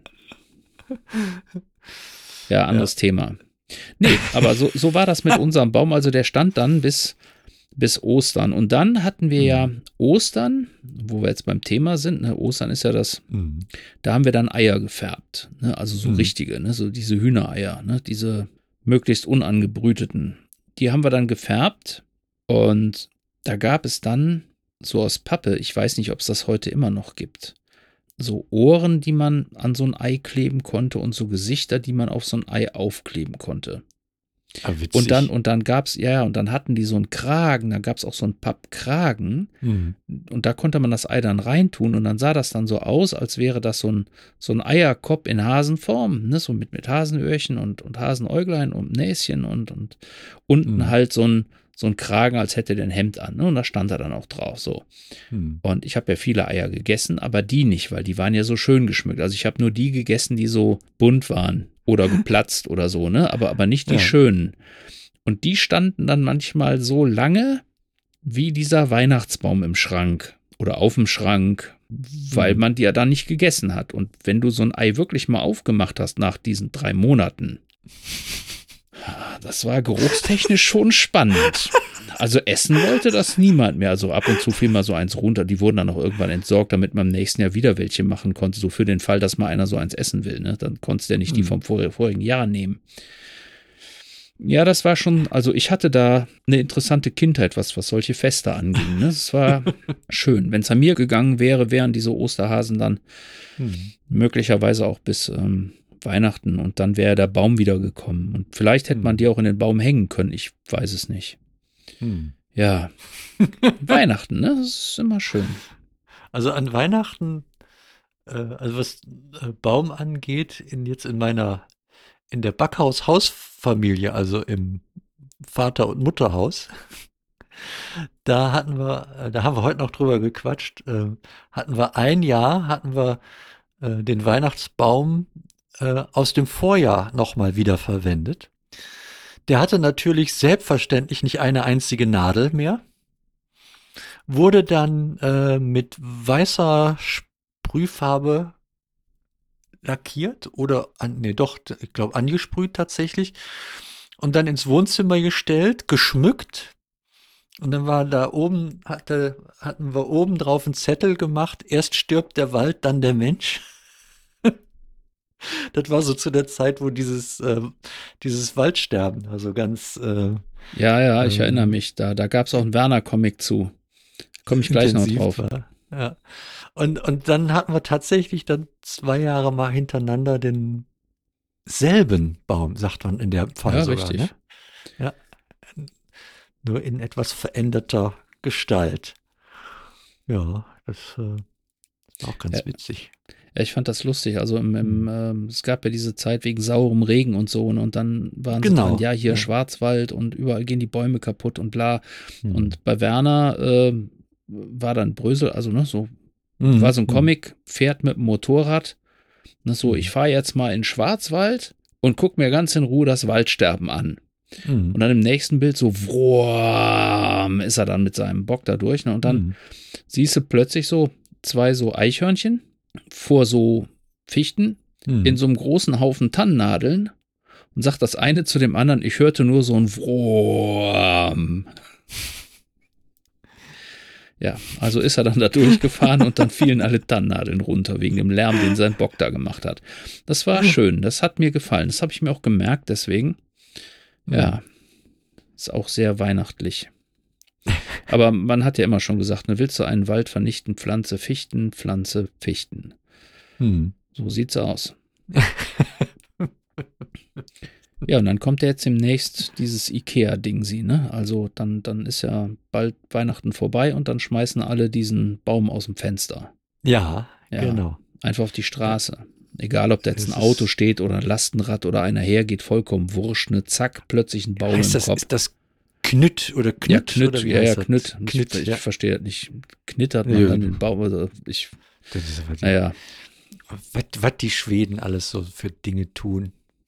Ja, anderes Thema. Nee, aber so war das mit unserem Baum. Also der stand dann bis Ostern. Und dann hatten wir ja Ostern, wo wir jetzt beim Thema sind. Ne? Ostern ist ja da haben wir dann Eier gefärbt. Ne? Also so richtige, ne? So diese Hühnereier, ne? Diese möglichst unangebrüteten. Die haben wir dann gefärbt. Und da gab es dann so aus Pappe, ich weiß nicht, ob es das heute immer noch gibt, so Ohren, die man an so ein Ei kleben konnte und so Gesichter, die man auf so ein Ei aufkleben konnte. Ah, witzig. Und dann gab's, und dann hatten die so einen Kragen, da gab es auch so einen Pappkragen und da konnte man das Ei dann reintun und dann sah das dann so aus, als wäre das so ein Eierkopf in Hasenform, ne, so mit Hasenöhrchen und Hasenäuglein und Näschen und unten halt so ein Kragen, als hätte der ein Hemd an. Ne? Und da stand er dann auch drauf. So. Und ich habe ja viele Eier gegessen, aber die nicht, weil die waren ja so schön geschmückt. Also ich habe nur die gegessen, die so bunt waren oder geplatzt oder so, ne? Aber nicht die schönen. Und die standen dann manchmal so lange wie dieser Weihnachtsbaum im Schrank oder auf dem Schrank, weil man die ja dann nicht gegessen hat. Und wenn du so ein Ei wirklich mal aufgemacht hast nach diesen 3 Monaten, das war geruchstechnisch schon spannend. Also essen wollte das niemand mehr. Also ab und zu fiel mal so eins runter. Die wurden dann auch irgendwann entsorgt, damit man im nächsten Jahr wieder welche machen konnte. So für den Fall, dass mal einer so eins essen will. Ne? Dann konntest du ja nicht die vom vorigen Jahr nehmen. Ja, das war schon, also ich hatte da eine interessante Kindheit, was solche Feste anging. Ne? Das war schön. Wenn es an mir gegangen wäre, wären diese Osterhasen dann möglicherweise auch bis Weihnachten und dann wäre der Baum wiedergekommen. Und vielleicht hätte man die auch in den Baum hängen können. Ich weiß es nicht. Ja. Weihnachten, ne? Das ist immer schön. Also an Weihnachten, also was Baum angeht, in der Backhaus-Hausfamilie, also im Vater- und Mutterhaus, da haben wir heute noch drüber gequatscht, hatten wir den Weihnachtsbaum aus dem Vorjahr nochmal wiederverwendet. Der hatte natürlich selbstverständlich nicht eine einzige Nadel mehr, wurde dann mit weißer Sprühfarbe lackiert oder, ich glaube angesprüht tatsächlich und dann ins Wohnzimmer gestellt, geschmückt und dann war da oben, hatten wir oben drauf einen Zettel gemacht, erst stirbt der Wald, dann der Mensch. Das war so zu der Zeit, wo dieses Waldsterben, also ganz Ja, ich erinnere mich, da gab es auch einen Werner-Comic zu. Komme ich gleich noch intensiv drauf. war. Ja. Und dann hatten wir tatsächlich dann 2 Jahre mal hintereinander denselben Baum, sagt man in der Fall Ja, sogar. richtig. Ne? Ja. Nur in etwas veränderter Gestalt. Ja, das war auch ganz witzig. Ja, ich fand das lustig. Also es gab ja diese Zeit wegen saurem Regen und so, und dann waren sie dann, hier Schwarzwald und überall gehen die Bäume kaputt und bla. Und bei Werner war dann Brösel, also so, war so ein Comic, fährt mit dem Motorrad. So, ich fahre jetzt mal in Schwarzwald und guck mir ganz in Ruhe das Waldsterben an. Und dann im nächsten Bild so, vroom, ist er dann mit seinem Bock da durch. Ne? Und dann siehst du plötzlich so 2 so Eichhörnchen vor so Fichten in so einem großen Haufen Tannennadeln und sagt das eine zu dem anderen, ich hörte nur so ein vroom. Ja, also ist er dann da durchgefahren und dann fielen alle Tannennadeln runter wegen dem Lärm, den sein Bock da gemacht hat. Das war schön, das hat mir gefallen, das habe ich mir auch gemerkt, deswegen, ja, ist auch sehr weihnachtlich. Aber man hat ja immer schon gesagt, ne, willst du einen Wald vernichten, pflanze Fichten, pflanze Fichten. So sieht's aus. Ja, und dann kommt ja jetzt demnächst dieses Ikea-Ding, ne? Also dann ist ja bald Weihnachten vorbei und dann schmeißen alle diesen Baum aus dem Fenster. Ja, genau. Einfach auf die Straße. Egal, ob da jetzt ein Auto steht oder ein Lastenrad oder einer hergeht, vollkommen wurscht, ne? Zack, plötzlich ein Baum im Kopf. Ist das Knütt oder Knütt? Ja, Knütt, oder ja, Knütt. Knütt, ich verstehe das nicht. Knittert man dann den Baum, also naja. Was die Schweden alles so für Dinge tun.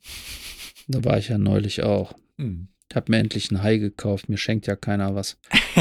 Da war ich ja neulich auch. Ich habe mir endlich ein Hai gekauft, mir schenkt ja keiner was.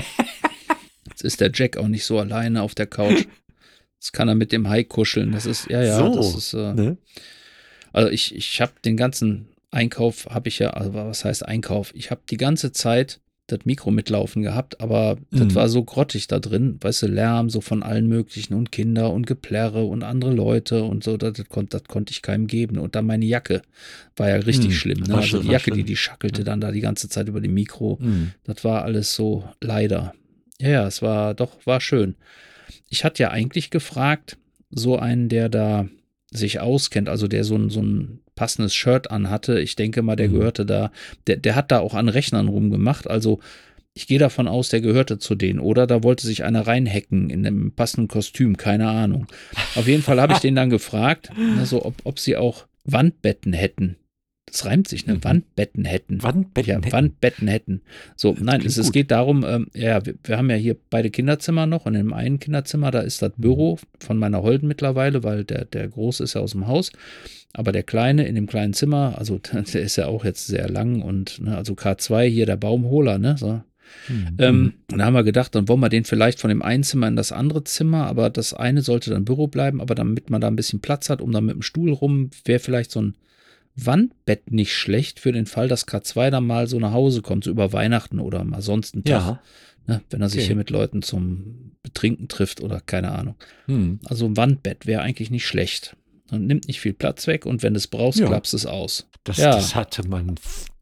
Jetzt ist der Jack auch nicht so alleine auf der Couch. Jetzt kann er mit dem Hai kuscheln. Das ist, das ist, ne? Also ich habe den ganzen Einkauf, also was heißt Einkauf? Ich habe die ganze Zeit das Mikro mitlaufen gehabt, aber das war so grottig da drin, weißt du, Lärm so von allen möglichen und Kinder und Geplärre und andere Leute und so, das konnte ich keinem geben. Und dann meine Jacke war ja richtig schlimm, ne? Also die Jacke, die schackelte dann da die ganze Zeit über dem Mikro, das war alles so, leider. Ja, es war schön. Ich hatte ja eigentlich gefragt, so einen, der da sich auskennt, also der so ein passendes Shirt anhatte. Ich denke mal, der gehörte da, der hat da auch an Rechnern rumgemacht. Also ich gehe davon aus, der gehörte zu denen. Oder da wollte sich einer reinhacken in einem passenden Kostüm, keine Ahnung. Auf jeden Fall habe ich den dann gefragt, also ob sie auch Wandbetten hätten. Das reimt sich, ne? Wandbetten hätten. Wandbetten hätten. So, nein, es geht darum, wir haben ja hier beide Kinderzimmer noch und in dem einen Kinderzimmer, da ist das Büro von meiner Holden mittlerweile, weil der Große ist ja aus dem Haus, aber der Kleine in dem kleinen Zimmer, also der ist ja auch jetzt sehr lang und, ne, also K2 hier, der Baumholer, ne, so. Und da haben wir gedacht, dann wollen wir den vielleicht von dem einen Zimmer in das andere Zimmer, aber das eine sollte dann Büro bleiben, aber damit man da ein bisschen Platz hat, dann mit dem Stuhl rum, wäre vielleicht so ein Wandbett nicht schlecht für den Fall, dass K2 dann mal so nach Hause kommt, so über Weihnachten oder mal sonst einen Tag, ne, wenn er sich hier mit Leuten zum Betrinken trifft oder keine Ahnung. Also ein Wandbett wäre eigentlich nicht schlecht. Und nimmt nicht viel Platz weg und wenn du es brauchst, klappst du es aus. Das hatte man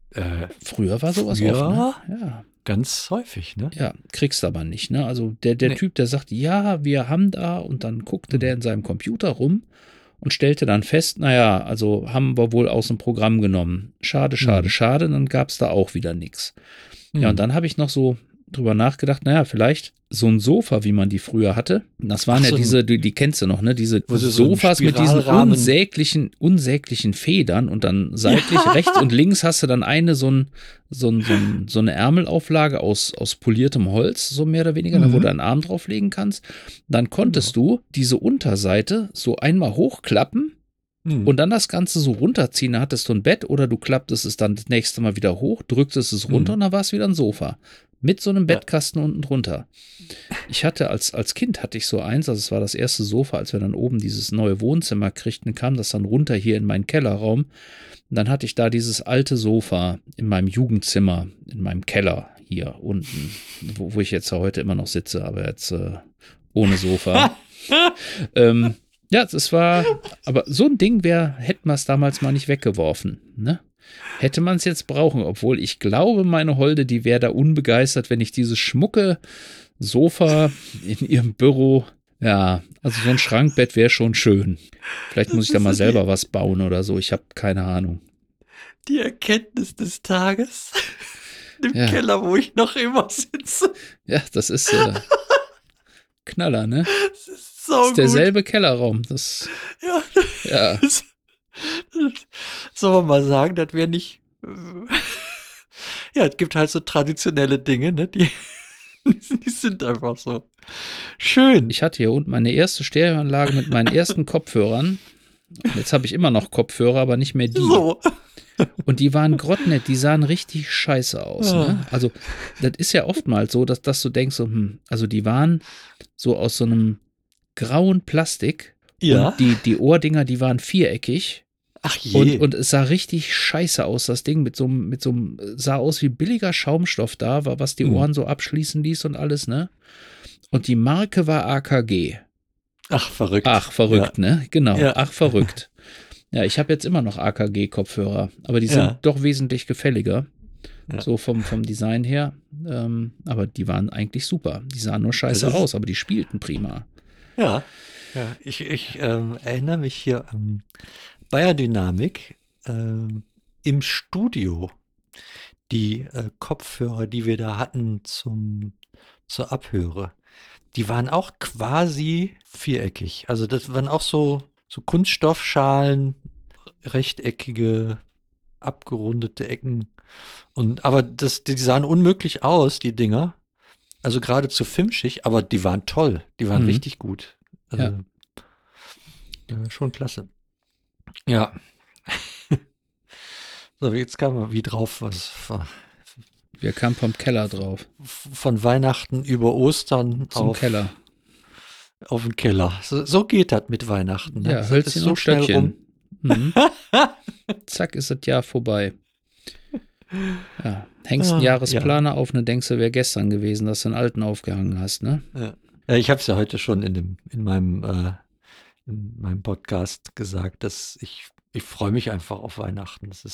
früher war sowas oft, ne? Ja. Ganz häufig, ne? Ja, kriegst aber nicht, ne? Also der Typ, der sagt, ja, wir haben da und dann guckte der in seinem Computer rum und stellte dann fest, naja, also haben wir wohl aus dem Programm genommen. Schade, dann gab es da auch wieder nichts. Ja, und dann habe ich noch so drüber nachgedacht, naja, vielleicht so ein Sofa, wie man die früher hatte. Das waren diese, die kennst du noch, ne? Diese Sofas mit diesen unsäglichen Federn und dann seitlich rechts und links hast du dann so eine Ärmelauflage aus poliertem Holz, so mehr oder weniger, wo du einen Arm drauflegen kannst. Dann konntest du diese Unterseite so einmal hochklappen und dann das Ganze so runterziehen. Da hattest du ein Bett oder du klapptest es dann das nächste Mal wieder hoch, drücktest es runter und dann war es wieder ein Sofa. Mit so einem Ja. Bettkasten unten drunter. Ich hatte als Kind hatte ich so eins, also es war das erste Sofa, als wir dann oben dieses neue Wohnzimmer kriegten, kam das dann runter hier in meinen Kellerraum. Und dann hatte ich da dieses alte Sofa in meinem Jugendzimmer, in meinem Keller hier unten, wo ich jetzt heute immer noch sitze, aber jetzt ohne Sofa. Ja, das war, aber so ein Ding hätten wir es damals mal nicht weggeworfen, ne? Hätte man es jetzt brauchen, obwohl ich glaube, meine Holde, die wäre da unbegeistert, wenn ich dieses schmucke Sofa in ihrem Büro, ja, also so ein Schrankbett wäre schon schön. Vielleicht muss ich da mal selber was bauen oder so, ich habe keine Ahnung. Die Erkenntnis des Tages im Ja. Keller, wo ich noch immer sitze. Ja, das ist Knaller, ne? Das ist Das so ist derselbe Kellerraum. Das, gut. ja, Soll man mal sagen, das wäre nicht. Ja, es gibt halt so traditionelle Dinge, ne? Die sind einfach so schön. ich hatte hier unten meine erste Stereoanlage mit meinen ersten Kopfhörern. Und jetzt habe ich immer noch Kopfhörer, aber nicht mehr die. So. Und die waren grottenett, die sahen richtig scheiße aus. Ne? Also, das ist ja oftmals so, dass du denkst, so, also die waren so aus so einem grauen Plastik. Ja. Und die Ohrdinger, die waren viereckig. Ach je. Und es sah richtig scheiße aus, das Ding mit so einem, sah aus wie billiger Schaumstoff da, was die Ohren so abschließen ließ und alles, ne? Und die Marke war AKG. Ach, verrückt. Ach, verrückt, ne? Genau, Ja. ach, verrückt. Ja, ich habe jetzt immer noch AKG-Kopfhörer, aber die sind doch wesentlich gefälliger, so vom Design her. Aber die waren eigentlich super. Die sahen nur scheiße aus, aber die spielten prima. Ja. Ich erinnere mich hier an Beyerdynamik im Studio. Die Kopfhörer, die wir da hatten zur Abhöre, die waren auch quasi viereckig. Also das waren auch so Kunststoffschalen, rechteckige, abgerundete Ecken. Aber die sahen unmöglich aus, die Dinger. Also geradezu filmschig, aber die waren toll. Die waren richtig gut. Also, ja, schon klasse. Ja. So, jetzt kamen wir wie drauf, Wir kamen vom Keller drauf. von Weihnachten über Ostern Zum Keller. auf den Keller. So geht das mit Weihnachten. Ne? Ja, Das Hölzchen ist so und schnell rum. Stöckchen. Zack, ist das Jahr vorbei. Ja, hängst einen Ja. Jahresplaner auf und dann denkst du, wäre gestern gewesen, dass du einen alten aufgehangen hast, ne? Ja, ich habe es ja heute schon in meinem Podcast gesagt, dass ich freue mich einfach auf Weihnachten. Das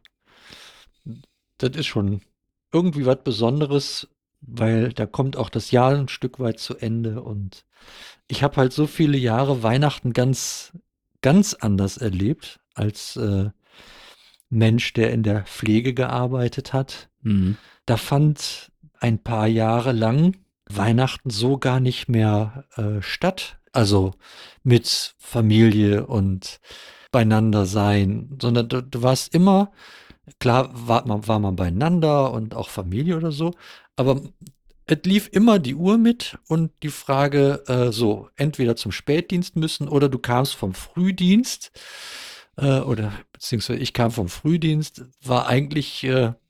ist schon irgendwie was Besonderes, weil da kommt auch das Jahr ein Stück weit zu Ende und ich habe halt so viele Jahre Weihnachten ganz, ganz anders erlebt als Mensch, der in der Pflege gearbeitet hat. Mhm. Da fand ein paar Jahre lang Weihnachten so gar nicht mehr statt. Also mit Familie und beieinander sein, sondern du warst immer, klar war man beieinander und auch Familie oder so, aber es lief immer die Uhr mit und die Frage, so, entweder zum Spätdienst müssen oder du kamst vom Frühdienst oder beziehungsweise ich kam vom Frühdienst, war eigentlich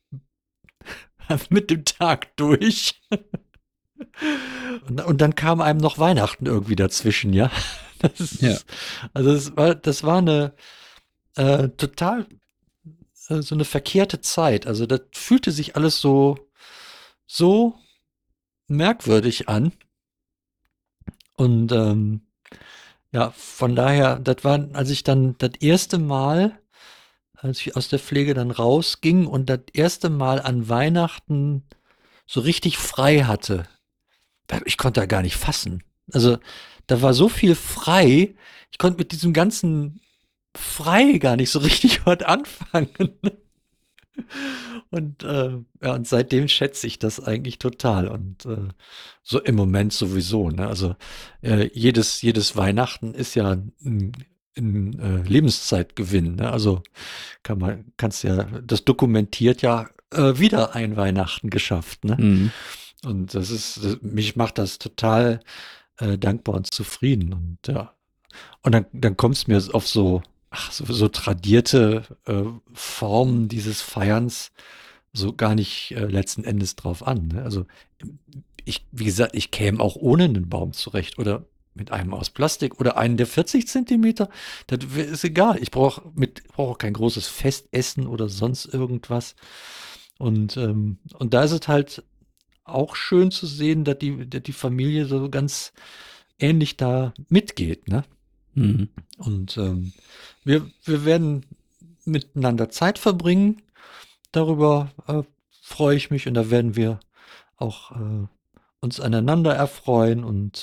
mit dem Tag durch. Und dann kam einem noch Weihnachten irgendwie dazwischen, ja. Also das war eine total so eine verkehrte Zeit. Also das fühlte sich alles so merkwürdig an. Und ja, von daher, das war, als ich dann das erste Mal, als ich aus der Pflege dann rausging und das erste Mal an Weihnachten so richtig frei hatte. Ich konnte da gar nicht fassen. Also da war so viel frei, ich konnte mit diesem ganzen frei gar nicht so richtig was anfangen. Und ja, und seitdem schätze ich das eigentlich total. Und so im Moment sowieso. Ne? Also jedes Weihnachten ist ja ein Lebenszeitgewinn. Ne? Also kannst ja, das dokumentiert ja wieder ein Weihnachten geschafft. Ne? Mhm. Und mich macht das total dankbar und zufrieden. Und ja. Und dann kommt es mir auf so tradierte Formen dieses Feierns so gar nicht letzten Endes drauf an. Ne? Also wie gesagt, ich käme auch ohne einen Baum zurecht oder mit einem aus Plastik oder einen der 40 Zentimeter. Das ist egal. Ich brauche auch kein großes Festessen oder sonst irgendwas. Und da ist es halt auch schön zu sehen, dass die Familie so ganz ähnlich da mitgeht, ne? Mhm. Und wir werden miteinander Zeit verbringen. Darüber freue ich mich und da werden wir auch uns aneinander erfreuen und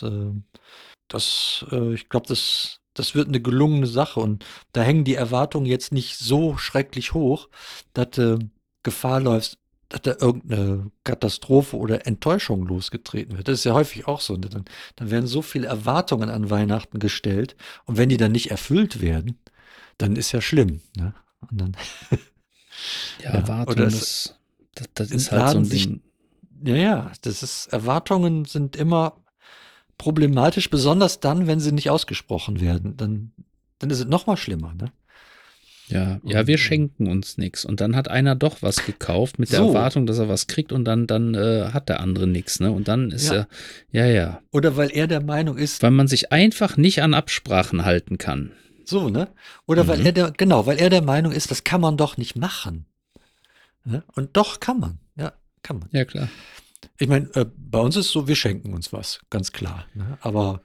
ich glaube, das wird eine gelungene Sache und da hängen die Erwartungen jetzt nicht so schrecklich hoch, dass Gefahr läuft, dass da irgendeine Katastrophe oder Enttäuschung losgetreten wird. Das ist ja häufig auch so. Ne? Dann werden so viele Erwartungen an Weihnachten gestellt und wenn die dann nicht erfüllt werden, dann ist ja schlimm. Ne? Und dann, Ja, ja, oder Erwartung, es das ist halt so entladen ein sich, Ding. ja, Erwartungen sind immer problematisch, besonders dann, wenn sie nicht ausgesprochen werden. Dann ist es noch mal schlimmer, ne? Ja, ja, wir Und schenken uns nichts. Und dann hat einer doch was gekauft mit der so, Erwartung, dass er was kriegt und dann hat der andere nichts, ne? Und dann ist ja. ja. Oder weil er der Meinung ist, Weil man sich einfach nicht an Absprachen halten kann. so, ne? Oder Mhm. weil er der Meinung ist, das kann man doch nicht machen. Ne? Und doch kann man. Ja, kann man. Ja, klar. Ich meine, bei uns ist so, wir schenken uns was, ganz klar. Ne? Aber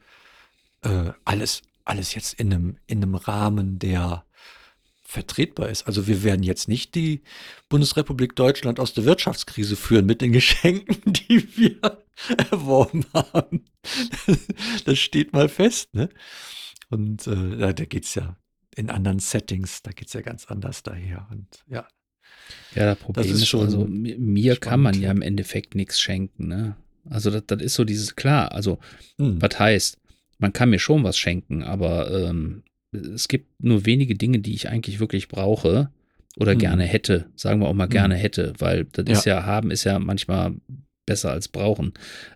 alles jetzt in einem Rahmen, der vertretbar ist. Also wir werden jetzt nicht die Bundesrepublik Deutschland aus der Wirtschaftskrise führen mit den Geschenken, die wir erworben haben. Das steht mal fest, ne? Und da geht's ja in anderen Settings, da geht's ja ganz anders daher. Und ja, Ja, das das Problem ist ist also, schon mir kann man spannend. ja im Endeffekt nichts schenken, ne? Also das ist so dieses, klar, also Hm. was heißt, man kann mir schon was schenken, aber es gibt nur wenige Dinge, die ich eigentlich wirklich brauche oder gerne hätte, sagen wir auch mal gerne hätte, weil das ist Ja. haben ist ja manchmal besser als brauchen.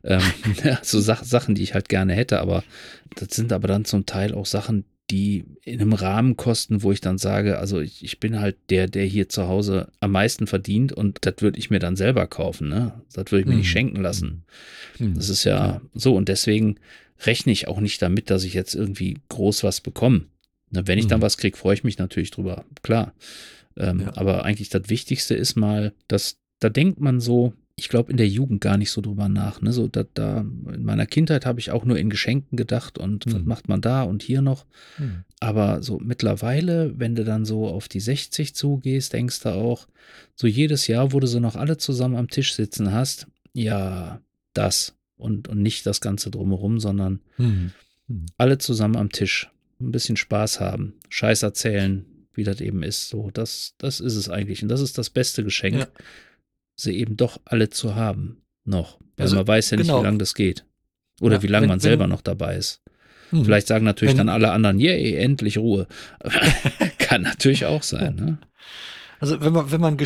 So Sachen, die ich halt gerne hätte, aber das sind aber dann zum Teil auch Sachen, die in einem Rahmen kosten, wo ich dann sage, also ich bin halt der hier zu Hause am meisten verdient und das würde ich mir dann selber kaufen, ne? Das würde ich mir nicht schenken lassen. Das ist ja so und deswegen rechne ich auch nicht damit, dass ich jetzt irgendwie groß was bekomme. Ne, wenn ich dann was kriege, freue ich mich natürlich drüber, klar. Aber eigentlich das Wichtigste ist mal, dass da denkt man so, ich glaube in der Jugend gar nicht so drüber nach. Ne? So, da in meiner Kindheit habe ich auch nur in Geschenken gedacht und was macht man da und hier noch. Aber so mittlerweile, wenn du dann so auf die 60 zugehst, denkst du auch, so jedes Jahr, wo du so noch alle zusammen am Tisch sitzen hast, ja, das und nicht das Ganze drumherum, sondern alle zusammen am Tisch, ein bisschen Spaß haben, Scheiß erzählen, wie das eben ist. So, das ist es eigentlich. Und das ist das beste Geschenk, Ja. sie eben doch alle zu haben. Noch. Weil Also, man weiß ja nicht, wie genau. lange das geht. Oder Ja, wie lange wenn- man selber wenn- noch dabei ist. Mhm. Vielleicht sagen natürlich Wenn- dann alle anderen, yay, endlich Ruhe. Kann natürlich auch sein, ne? Also wenn man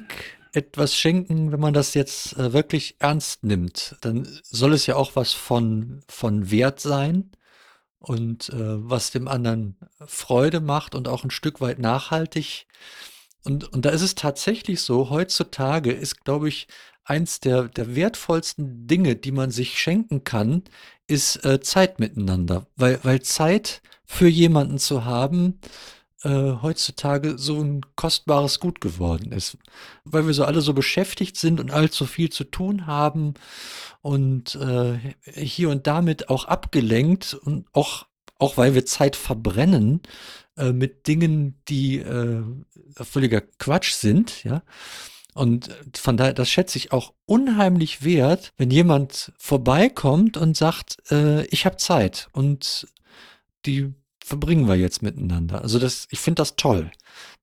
etwas schenken, wenn man das jetzt wirklich ernst nimmt, dann soll es ja auch was von Wert sein und was dem anderen Freude macht und auch ein Stück weit nachhaltig. Und da ist es tatsächlich so, heutzutage ist, glaube ich, eins der wertvollsten Dinge, die man sich schenken kann, ist Zeit miteinander. Weil Zeit für jemanden zu haben, heutzutage so ein kostbares Gut geworden ist. Weil wir so alle so beschäftigt sind und allzu viel zu tun haben und hier und damit auch abgelenkt und auch weil wir Zeit verbrennen mit Dingen, die völliger Quatsch sind, ja. Und von daher, das schätze ich auch unheimlich wert, wenn jemand vorbeikommt und sagt, ich habe Zeit und die verbringen wir jetzt miteinander. Also ich finde das toll.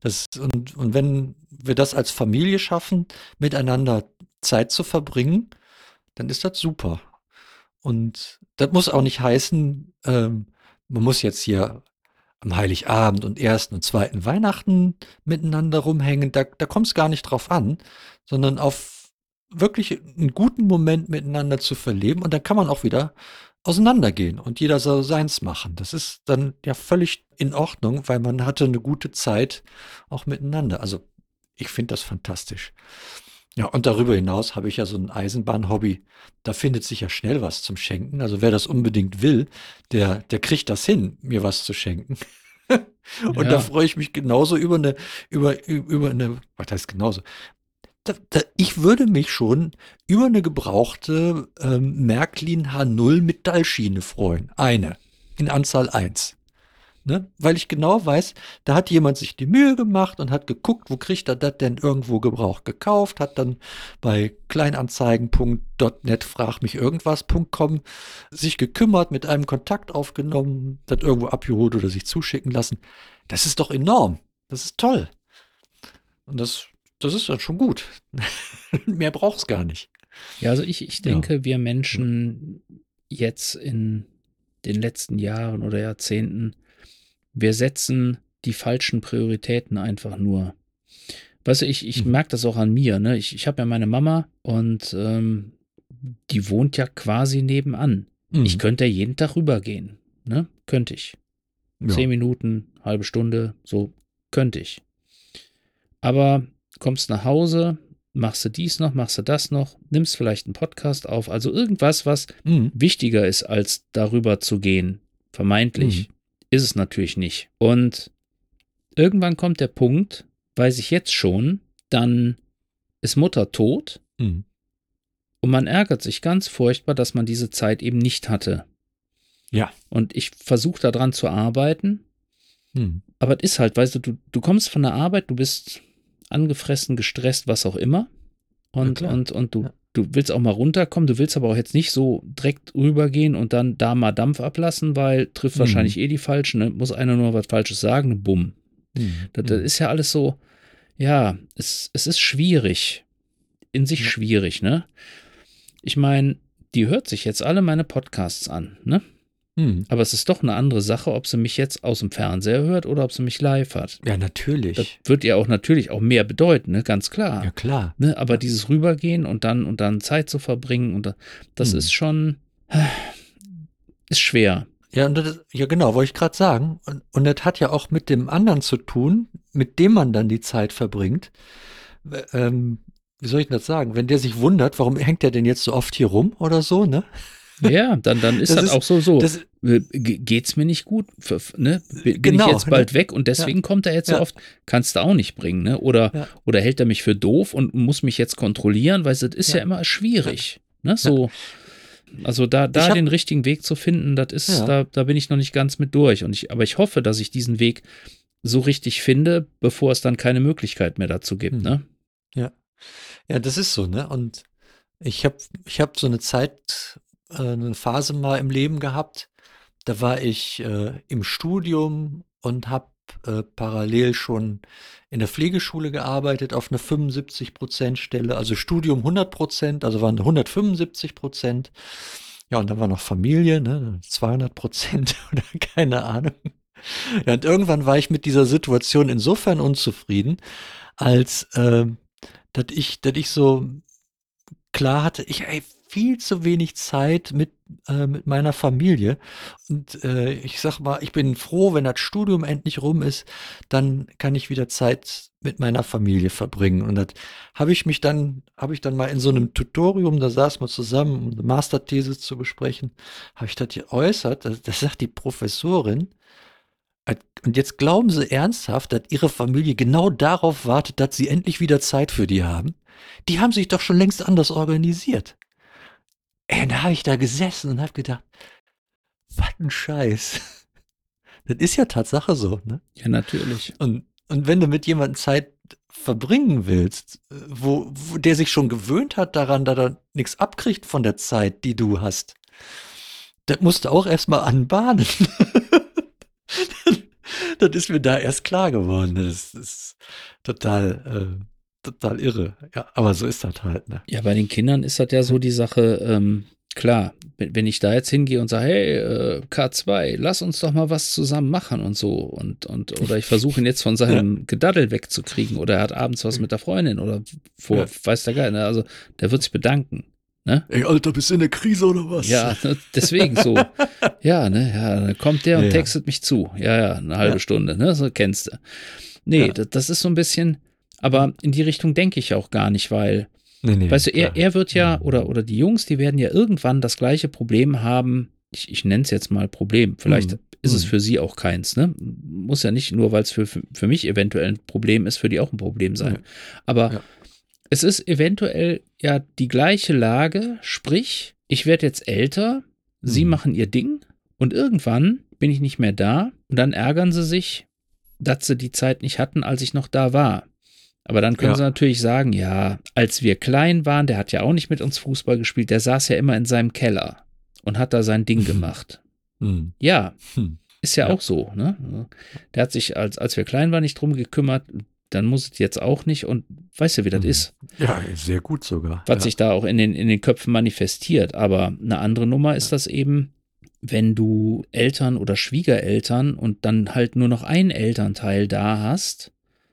Und wenn wir das als Familie schaffen, miteinander Zeit zu verbringen, dann ist das super. Und das muss auch nicht heißen, man muss jetzt hier am Heiligabend und ersten und zweiten Weihnachten miteinander rumhängen. Da kommt es gar nicht drauf an, sondern auf wirklich einen guten Moment miteinander zu verleben. Und dann kann man auch wieder auseinandergehen und jeder soll seins machen. Das ist dann ja völlig in Ordnung, weil man hatte eine gute Zeit auch miteinander. Also ich finde das fantastisch. Ja, und darüber hinaus habe ich ja so ein Eisenbahn-Hobby. Da findet sich ja schnell was zum Schenken. Also wer das unbedingt will, der kriegt das hin, mir was zu schenken. Und da Ja, freue ich mich genauso über eine, was heißt genauso? Ich würde mich schon über eine gebrauchte Märklin H0 Metallschiene freuen. Eine. In Anzahl eins. Ne? Weil ich genau weiß, da hat jemand sich die Mühe gemacht und hat geguckt, wo kriegt er das denn irgendwo gebraucht gekauft, hat dann bei kleinanzeigen.net frag mich irgendwas.com sich gekümmert, mit einem Kontakt aufgenommen, das irgendwo abgeholt oder sich zuschicken lassen. Das ist doch enorm. Das ist toll. Und das ist dann schon gut. Mehr braucht es gar nicht. ja, also ich Ja. denke, wir Menschen jetzt in den letzten Jahren oder Jahrzehnten, wir setzen die falschen Prioritäten einfach nur. Weißt du, ich Mhm. merke das auch an mir, ne? Ich habe ja meine Mama und die wohnt ja quasi nebenan. Ich Mhm. könnte ja jeden Tag rübergehen, ne? Könnte ich. Ja. 10 Minuten, halbe Stunde, so könnte ich. Aber kommst nach Hause, machst du dies noch, machst du das noch, nimmst vielleicht einen Podcast auf, also irgendwas, was Mhm. wichtiger ist, als darüber zu gehen. Vermeintlich Mhm. ist es natürlich nicht. Und irgendwann kommt der Punkt, weiß ich jetzt schon, dann ist Mutter tot Mhm. und man ärgert sich ganz furchtbar, dass man diese Zeit eben nicht hatte. Ja. Und ich versuche daran zu arbeiten, Mhm. aber es ist halt, weißt du kommst von der Arbeit, du bist angefressen, gestresst, was auch immer. Ja, Und, klar. und, und du, Ja. du willst auch mal runterkommen, du willst aber auch jetzt nicht so direkt rübergehen und dann da mal Dampf ablassen, weil trifft Mhm. wahrscheinlich eh die Falschen, ne? Muss einer nur was Falsches sagen, bumm. Mhm. Das Mhm. ist ja alles so, ja, es ist schwierig, in sich Ja. schwierig, ne? Ich meine, die hört sich jetzt alle meine Podcasts an, ne? Mhm. Aber es ist doch eine andere Sache, ob sie mich jetzt aus dem Fernseher hört oder ob sie mich live hat. Ja, Das natürlich. wird ihr auch natürlich auch mehr bedeuten, ne? Ganz klar. Ja, klar. Ne? Aber Ja. dieses Rübergehen und dann Zeit zu verbringen, das Mhm. ist schon, ist schwer. Ja, und ja genau, wollte ich gerade sagen. Und das hat ja auch mit dem anderen zu tun, mit dem man dann die Zeit verbringt. Wie soll ich denn das sagen? Wenn der sich wundert, warum hängt der denn jetzt so oft hier rum oder so, ne? Ja, dann ist Das das ist, auch so, das, geht's mir nicht gut, ne? Bin ich genau, jetzt bald ne? weg und Ja, deswegen kommt er jetzt so ja, oft, kannst du auch nicht bringen, ne? Oder ja, hält er mich für doof und muss mich jetzt kontrollieren, weil es ist ja ja, immer ja, schwierig, ne? ja. So, also da Ich den hab, richtigen Weg zu finden, das ist, ja, da bin ich noch nicht ganz mit durch. Aber ich hoffe, dass ich diesen Weg so richtig finde, bevor es dann keine Möglichkeit mehr dazu gibt, hm, ne? ja. Ja, das ist so, ne? Und ich hab so eine Zeit, eine Phase mal im Leben gehabt, da war ich im Studium und habe parallel schon in der Pflegeschule gearbeitet auf einer 75% Stelle, also Studium 100%, also waren 175%. Ja, und dann war noch Familie, ne, 200% oder keine Ahnung. Ja, und irgendwann war ich mit dieser Situation insofern unzufrieden, als dass ich so klar hatte, ey, viel zu wenig Zeit mit meiner Familie. Und ich sag mal, ich bin froh, wenn das Studium endlich rum ist, dann kann ich wieder Zeit mit meiner Familie verbringen. Und das habe ich dann mal in so einem Tutorium, da saßen wir zusammen, um eine Masterthese zu besprechen, habe ich das geäußert. Das sagt die Professorin. Und jetzt glauben Sie ernsthaft, dass Ihre Familie genau darauf wartet, dass Sie endlich wieder Zeit für die haben? Die haben sich doch schon längst anders organisiert. Ey, da habe ich da gesessen und habe gedacht, was ein Scheiß. Das ist ja Tatsache so, ne? Ja, natürlich. Und wenn du mit jemandem Zeit verbringen willst, wo der sich schon gewöhnt hat daran, dass er nichts abkriegt von der Zeit, die du hast, das musst du auch erstmal anbahnen. Das ist mir da erst klar geworden. Das ist total irre. Ja, aber so ist das halt, ne? Ja, bei den Kindern ist das ja so die Sache, klar, wenn ich da jetzt hingehe und sage, hey, K2, lass uns doch mal was zusammen machen und so oder ich versuche ihn jetzt von Ja, seinem Gedaddel wegzukriegen oder er hat abends was mit der Freundin oder ja. weiß der Geil, ne? Also der wird sich bedanken, ne? Ey, Alter, bist du in der Krise oder was? Ja, ne, deswegen so, ja, ne, ja, dann kommt der Ja, und ja, textet mich zu, ja, eine halbe ja, Stunde, ne, so kennst du. Nee, ja. das ist so ein bisschen, aber in die Richtung denke ich auch gar nicht, weil Nee, Weißt du, klar. er wird ja, oder die Jungs, die werden ja irgendwann das gleiche Problem haben. Ich nenne es jetzt mal Problem. Vielleicht ist es für sie auch keins, ne? Muss ja nicht nur, weil es für mich eventuell ein Problem ist, für die auch ein Problem sein. Nee. Aber Ja. es ist eventuell ja die gleiche Lage, sprich, ich werde jetzt älter, sie machen ihr Ding und irgendwann bin ich nicht mehr da und dann ärgern sie sich, dass sie die Zeit nicht hatten, als ich noch da war. Aber dann können sie natürlich sagen, ja, als wir klein waren, der hat ja auch nicht mit uns Fußball gespielt, der saß ja immer in seinem Keller und hat da sein Ding gemacht. Ja, ist ja auch so, ne? Der hat sich, als wir klein waren, nicht drum gekümmert, dann muss es jetzt auch nicht und weißt du, wie das ist. Ja, sehr gut sogar. Was sich da auch in den Köpfen manifestiert. Aber eine andere Nummer ist das eben, wenn du Eltern oder Schwiegereltern und dann halt nur noch einen Elternteil da hast,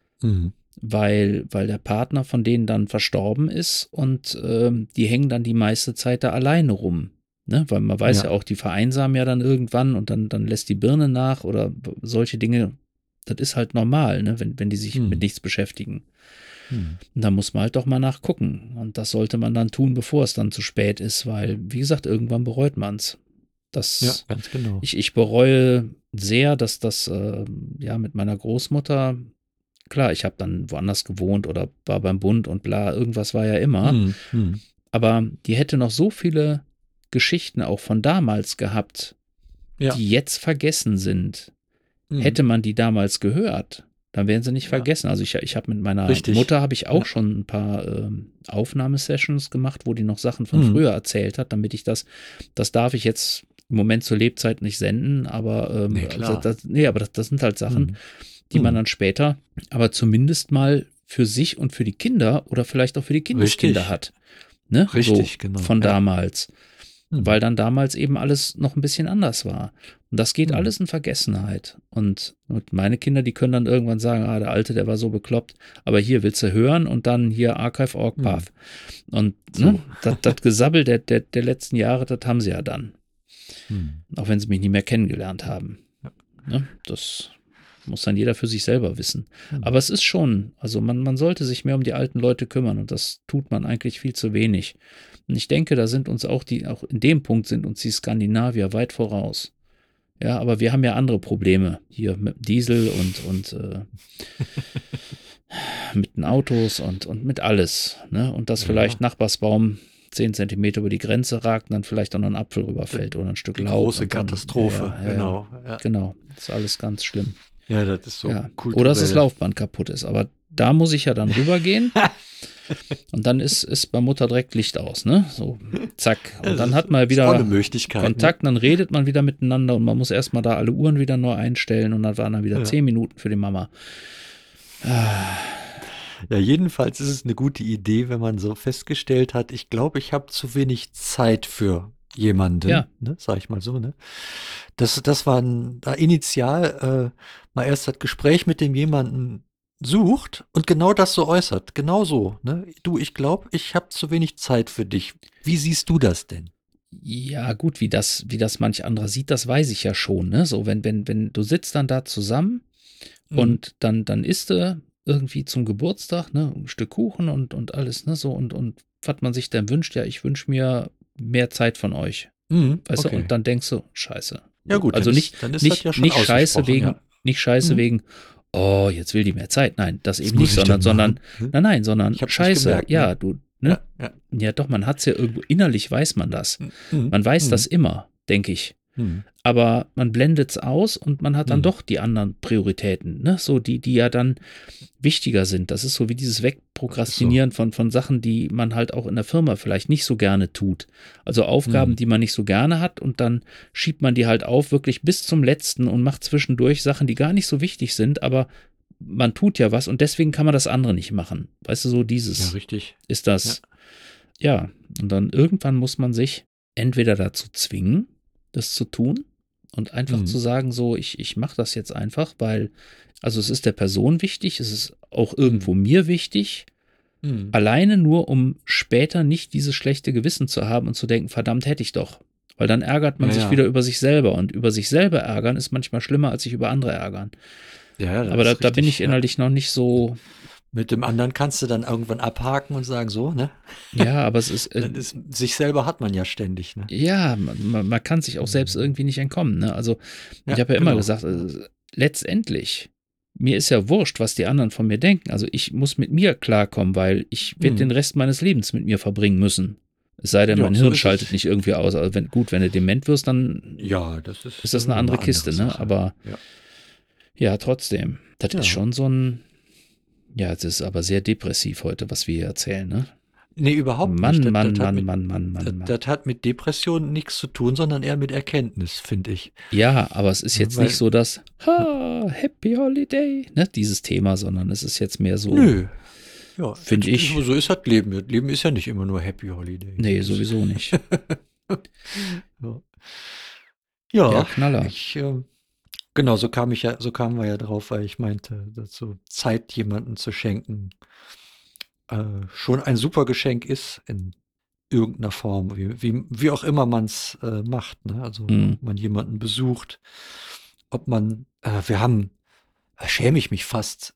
weil der Partner von denen dann verstorben ist und die hängen dann die meiste Zeit da alleine rum. Ne? Weil man weiß ja auch, die vereinsamen ja dann irgendwann und dann lässt die Birne nach oder solche Dinge. Das ist halt normal, ne? wenn die sich mit nichts beschäftigen. Und da muss man halt doch mal nachgucken. Und das sollte man dann tun, bevor es dann zu spät ist, weil, wie gesagt, irgendwann bereut man es. Ja, ganz genau. Ich bereue sehr, dass das mit meiner Großmutter, klar, ich habe dann woanders gewohnt oder war beim Bund und bla, irgendwas war ja immer. Aber die hätte noch so viele Geschichten auch von damals gehabt, die jetzt vergessen sind. Hätte man die damals gehört, dann wären sie nicht vergessen. Also ich habe mit meiner Mutter habe ich auch schon ein paar Aufnahmesessions gemacht, wo die noch Sachen von früher erzählt hat, damit ich das darf ich jetzt im Moment zur Lebzeit nicht senden, aber das sind halt Sachen, die man dann später, aber zumindest mal für sich und für die Kinder oder vielleicht auch für die Kindeskinder hat. Ne? Richtig, so genau. Von damals. Weil dann damals eben alles noch ein bisschen anders war. Und das geht alles in Vergessenheit. Und meine Kinder, die können dann irgendwann sagen, der Alte, der war so bekloppt, aber hier willst du hören und dann hier Archive.org, paff. Und so. Das Gesabbel der letzten Jahre, das haben sie ja dann. Auch wenn sie mich nie mehr kennengelernt haben. Ne? Das muss dann jeder für sich selber wissen. Aber es ist schon, also man sollte sich mehr um die alten Leute kümmern und das tut man eigentlich viel zu wenig. Und ich denke, da sind uns auch in dem Punkt sind uns die Skandinavier weit voraus. Ja, aber wir haben ja andere Probleme hier mit Diesel und mit den Autos und mit alles. Ne? Und dass vielleicht Nachbarsbaum 10 Zentimeter über die Grenze ragt und dann vielleicht auch noch ein Apfel rüberfällt oder ein Stück Laub. Große Katastrophe, genau. Ja. Genau, das ist alles ganz schlimm. Ja, das ist so kulturell. Oder dass das Laufband kaputt ist. Aber da muss ich ja dann rübergehen. Und dann ist bei Mutter direkt Licht aus, ne? So, zack. Und dann hat man wieder Kontakt, dann redet man wieder miteinander und man muss erstmal da alle Uhren wieder neu einstellen und dann waren dann wieder 10 Minuten für die Mama. Ja, jedenfalls ist es eine gute Idee, wenn man so festgestellt hat, ich glaube, ich habe zu wenig Zeit für jemanden, ne, sag ich mal so, ne? Das war da initial mal erst das Gespräch mit dem jemanden sucht und genau das so äußert, genau so, ne? Du, ich glaube, ich habe zu wenig Zeit für dich. Wie siehst du das denn? Ja, gut, wie das manch anderer sieht, das weiß ich ja schon, ne? So, wenn du sitzt dann da zusammen und dann isst du irgendwie zum Geburtstag, ne, ein Stück Kuchen und alles, ne, so und was man sich dann wünscht, ja, ich wünsche mir mehr Zeit von euch. Weißt du, und dann denkst du, scheiße. Ja gut, also nicht scheiße wegen, oh, jetzt will die mehr Zeit. Nein, das eben nicht, sondern scheiße, gemerkt, du, ne? Ja, doch, man hat es ja irgendwo, innerlich weiß man das. Man weiß das immer, denke ich. Aber man blendet es aus und man hat dann doch die anderen Prioritäten, ne? So, die ja dann wichtiger sind. Das ist so wie dieses Wegprokrastinieren von Sachen, die man halt auch in der Firma vielleicht nicht so gerne tut. Also Aufgaben, die man nicht so gerne hat und dann schiebt man die halt auf, wirklich bis zum Letzten und macht zwischendurch Sachen, die gar nicht so wichtig sind, aber man tut ja was und deswegen kann man das andere nicht machen. Weißt du, so dieses ist das. Ja, und dann irgendwann muss man sich entweder dazu zwingen, das zu tun und einfach zu sagen, so, ich mache das jetzt einfach, weil, also es ist der Person wichtig, es ist auch irgendwo mir wichtig, alleine nur, um später nicht dieses schlechte Gewissen zu haben und zu denken, verdammt, hätte ich doch. Weil dann ärgert man sich wieder über sich selber und über sich selber ärgern ist manchmal schlimmer, als sich über andere ärgern. Ja, aber da bin ich innerlich noch nicht so Mit dem anderen kannst du dann irgendwann abhaken und sagen, so, ne? Ja, aber es ist, Sich selber hat man ja ständig, ne? ja, man kann sich auch selbst irgendwie nicht entkommen. Ne? Also ich Ja, habe ja immer genau. gesagt, letztendlich, mir ist ja wurscht, was die anderen von mir denken. Also ich muss mit mir klarkommen, weil ich werde den Rest meines Lebens mit mir verbringen müssen. Es sei denn, Ja, mein so Hirn ist schaltet es. nicht irgendwie aus. Also wenn du dement wirst, dann Ja, ist das eine andere Kiste, ne? Sache. Aber Ja. ja, trotzdem. Das Ja. ist schon so ein, ja, es ist aber sehr depressiv heute, was wir hier erzählen, ne? Nee, überhaupt Mann, nicht. Mann. Das hat mit Depressionen nichts zu tun, sondern eher mit Erkenntnis, finde ich. Ja, aber es ist jetzt Weil- nicht so das Happy Holiday, ne, dieses Thema, sondern es ist jetzt mehr so, Nö. Ja, finde ich. So ist das Leben. Das Leben ist ja nicht immer nur Happy Holiday. Nee, sowieso nicht. Ja, Ja, Knaller. Genau, so kamen wir ja drauf, weil ich meinte, dass so Zeit jemandem zu schenken schon ein super Geschenk ist in irgendeiner Form, wie auch immer man es macht. Ne? Also ob man jemanden besucht, ob man, schäme ich mich fast,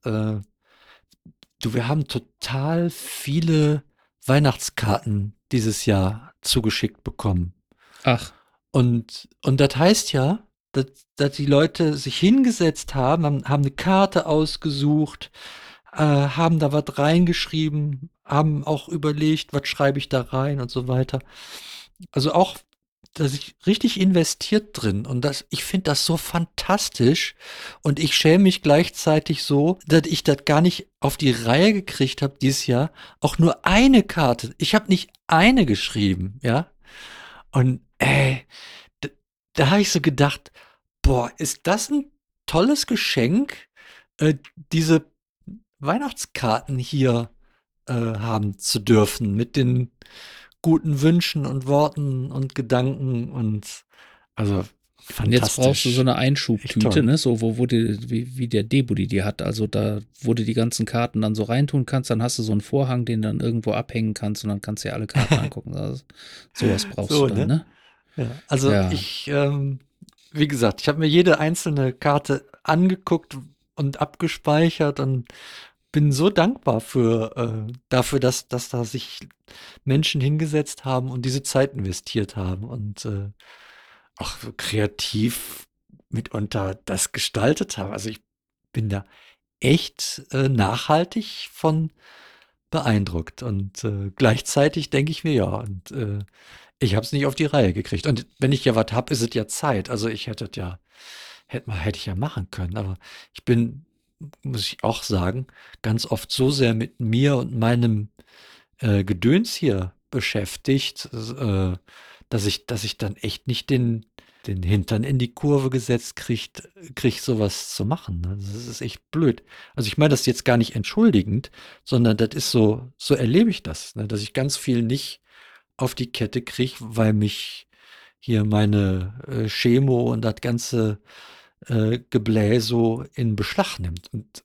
wir haben total viele Weihnachtskarten dieses Jahr zugeschickt bekommen. Ach, Und das heißt ja, dass die Leute sich hingesetzt haben, haben eine Karte ausgesucht, haben da was reingeschrieben, haben auch überlegt, was schreibe ich da rein und so weiter. Also auch, dass ich richtig investiert drin und ich finde das so fantastisch und ich schäme mich gleichzeitig so, dass ich das gar nicht auf die Reihe gekriegt habe dieses Jahr. Auch nur eine Karte. Ich habe nicht eine geschrieben, ja. Und da habe ich so gedacht, boah, ist das ein tolles Geschenk, diese Weihnachtskarten hier haben zu dürfen mit den guten Wünschen und Worten und Gedanken und also fantastisch. und jetzt brauchst du so eine Einschubtüte, Echt toll. ne, so wo die, wie der Debudi die hat, also da, wo du die ganzen Karten dann so reintun kannst, dann hast du so einen Vorhang, den du dann irgendwo abhängen kannst und dann kannst du ja alle Karten angucken. Also, sowas brauchst So, du dann, ne? Ja, also Ja. wie gesagt, ich habe mir jede einzelne Karte angeguckt und abgespeichert und bin so dankbar dafür, dass da sich Menschen hingesetzt haben und diese Zeit investiert haben und auch so kreativ mitunter das gestaltet haben. Also ich bin da echt nachhaltig von beeindruckt und gleichzeitig denke ich mir, ja, und ich habe es nicht auf die Reihe gekriegt. Und wenn ich ja was habe, ist es ja Zeit. Also ich hätte ich ja machen können. Aber ich bin, muss ich auch sagen, ganz oft so sehr mit mir und meinem Gedöns hier beschäftigt, dass ich dann echt nicht den Hintern in die Kurve gesetzt krieg sowas zu machen. Ne? Das ist echt blöd. Also ich meine das jetzt gar nicht entschuldigend, sondern das ist so erlebe ich das, ne? Dass ich ganz viel nicht auf die Kette kriege, weil mich hier meine Chemo und das ganze Geblä so in Beschlag nimmt. Und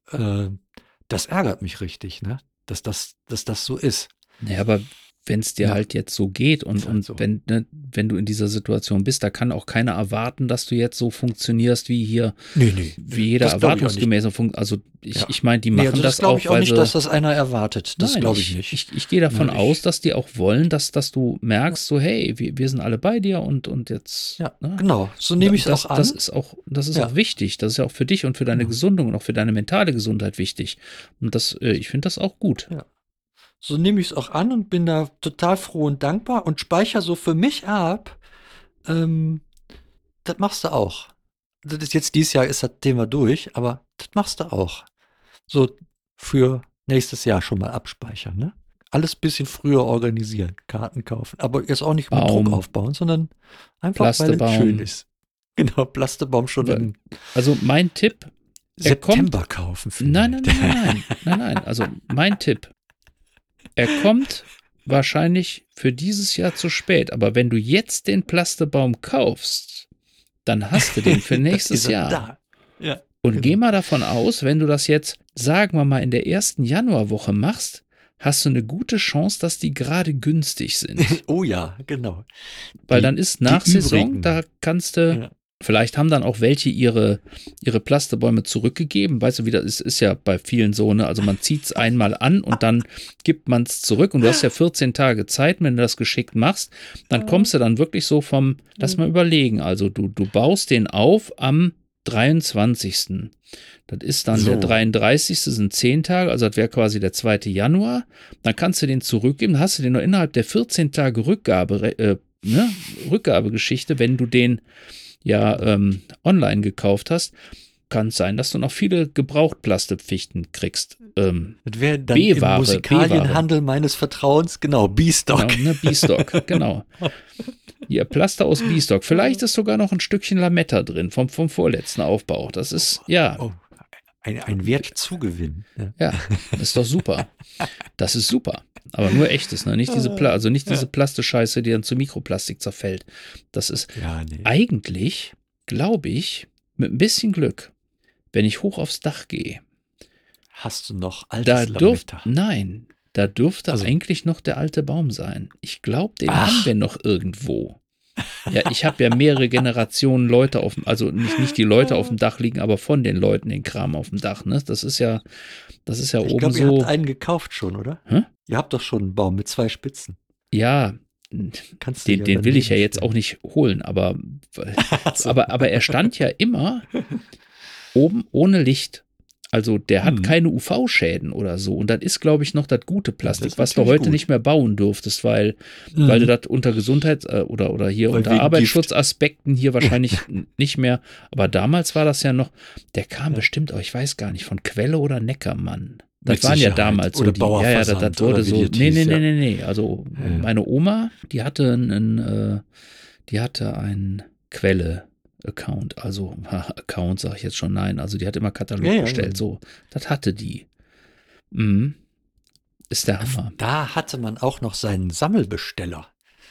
das ärgert mich richtig, ne? Dass das so ist. Naja, aber wenn es dir Ja. halt jetzt so geht und, Ist halt und so. wenn, ne, wenn du in dieser Situation bist, da kann auch keiner erwarten, dass du jetzt so funktionierst wie hier, Nee. wie jeder Das glaub ich auch erwartungsgemäß. Also Ja. ich meine, die Nee, machen also das glaube auch, ich auch weil nicht, sie. dass das einer erwartet. Das Nein, glaube ich nicht. Ich gehe davon Nein, aus, dass die auch wollen, dass du merkst, so, hey, wir sind alle bei dir und jetzt. Ja, ne? genau. So nehme ich es auch an. Das ist Ja. auch wichtig. Das ist ja auch für dich und für deine Genau. Gesundung und auch für deine mentale Gesundheit wichtig. Und ich finde das auch gut. Ja. So nehme ich es auch an und bin da total froh und dankbar und speichere so für mich ab. Das machst du auch. Das ist jetzt dieses Jahr ist das Thema durch, aber das machst du auch. So für nächstes Jahr schon mal abspeichern, ne? Alles bisschen früher organisieren, Karten kaufen, aber jetzt auch nicht mit Baum. Druck aufbauen, sondern einfach weil es Plastebaum. schön ist. Genau, Plastebaum schon im Also mein Tipp. September kaufen. Nein. Also mein Tipp. Er kommt wahrscheinlich für dieses Jahr zu spät, aber wenn du jetzt den Plastebaum kaufst, dann hast du den für nächstes Jahr. Da. Ja, und genau. geh mal davon aus, wenn du das jetzt, sagen wir mal, in der ersten Januarwoche machst, hast du eine gute Chance, dass die gerade günstig sind. Oh ja, genau. Weil dann ist nach die Saison, übrigen. da kannst du Vielleicht haben dann auch welche ihre Plastebäume zurückgegeben. Weißt du, wie das ist ja bei vielen so, ne? Also man zieht es einmal an und dann gibt man es zurück. Und du hast ja 14 Tage Zeit, wenn du das geschickt machst, dann kommst du dann wirklich so lass mal überlegen. Also du baust den auf am 23. Das ist dann der 33. sind 10 Tage, also das wäre quasi der 2. Januar. Dann kannst du den zurückgeben, dann hast du den noch innerhalb der 14 Tage Rückgabegeschichte, wenn du den online gekauft hast, kann es sein, dass du noch viele Gebrauchtplastepfichten kriegst. Das wäre dann im Musikalienhandel meines Vertrauens, genau, B-Stock. Genau, ne, B-Stock, genau. Hier, Plaster aus B-Stock. Vielleicht ist sogar noch ein Stückchen Lametta drin vom vorletzten Aufbau. Das ist, ein Wertzugewinn. Ja, das ist doch super. Das ist super. Aber nur echtes, ne? Nicht diese diese Plastescheiße, die dann zu Mikroplastik zerfällt. Das ist eigentlich, glaube ich, mit ein bisschen Glück, wenn ich hoch aufs Dach gehe. Hast du noch altes Lametta? Nein, da dürfte eigentlich noch der alte Baum sein. Ich glaube, den haben wir noch irgendwo. Ja, ich habe ja mehrere Generationen Leute also nicht die Leute auf dem Dach liegen, aber von den Leuten den Kram auf dem Dach, ne? Das ist ja ich oben glaub, so. Ihr habt einen gekauft schon, oder? Hä? Ihr habt doch schon einen Baum mit 2 Spitzen. Ja, den will ich ja jetzt auch nicht holen, aber er stand ja immer oben ohne Licht. Also der hat keine UV-Schäden oder so. Und das ist, glaube ich, noch das gute Plastik, was du heute nicht mehr bauen dürftest, weil du das unter Gesundheits- oder hier unter Arbeitsschutzaspekten hier wahrscheinlich nicht mehr. Aber damals war das ja noch, der kam bestimmt, ich weiß gar nicht, von Quelle oder Neckermann. Das waren ja damals so die. Das wurde so. Nee. Also meine Oma, die hatte einen Quelle-Account, also Account sage ich jetzt schon, nein, also die hat immer Katalog bestellt, so, das hatte die. Ist der Hammer. Da hatte man auch noch seinen Sammelbesteller.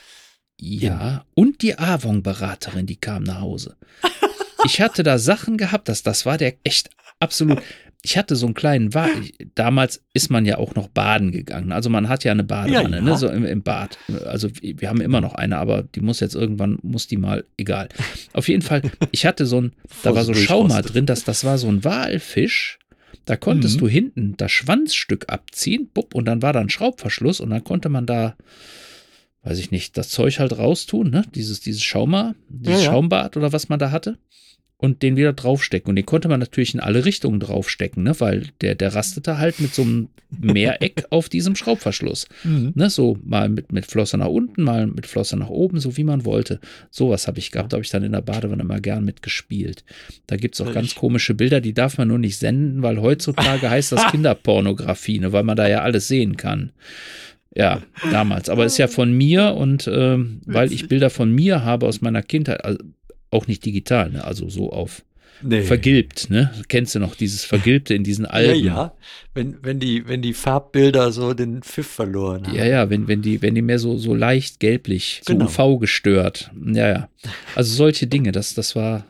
Ja, und die Avon-Beraterin, die kam nach Hause. Ich hatte da Sachen gehabt, das war der echt absolut. Ich hatte so einen kleinen damals ist man ja auch noch baden gegangen. Also man hat ja eine Badewanne, ne, so im Bad. Also wir haben immer noch eine, aber die muss die mal, egal. Auf jeden Fall, ich hatte da war so Schauma drin, das war so ein Walfisch. Da konntest du hinten das Schwanzstück abziehen, und dann war da ein Schraubverschluss und dann konnte man da, weiß ich nicht, das Zeug halt raustun, ne, dieses Schaumbad oder was man da hatte. Und den wieder draufstecken. Und den konnte man natürlich in alle Richtungen draufstecken, ne? Weil der rastete halt mit so einem Mehreck auf diesem Schraubverschluss. Ne? So mal mit Flosse nach unten, mal mit Flosse nach oben, so wie man wollte. Sowas habe ich gehabt, da habe ich dann in der Badewanne mal gern mitgespielt. Da gibt es auch ganz komische Bilder, die darf man nur nicht senden, weil heutzutage heißt das Kinderpornografie, ne? Weil man da ja alles sehen kann. Ja, damals. Aber ist ja von mir und weil ich Bilder von mir habe aus meiner Kindheit, also auch nicht digital, ne? Also so auf vergilbt, ne? Kennst du noch dieses Vergilbte in diesen Alben? Ja. Wenn die Farbbilder so den Pfiff verloren haben. Ja, wenn die mehr so leicht gelblich, so UV gestört. Ja. Also solche Dinge, das war.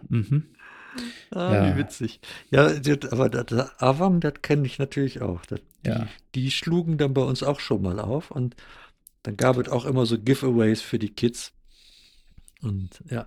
Wie witzig. Ja, aber das Avon, das kenne ich natürlich auch. Die schlugen dann bei uns auch schon mal auf und dann gab es auch immer so Giveaways für die Kids. Und ja.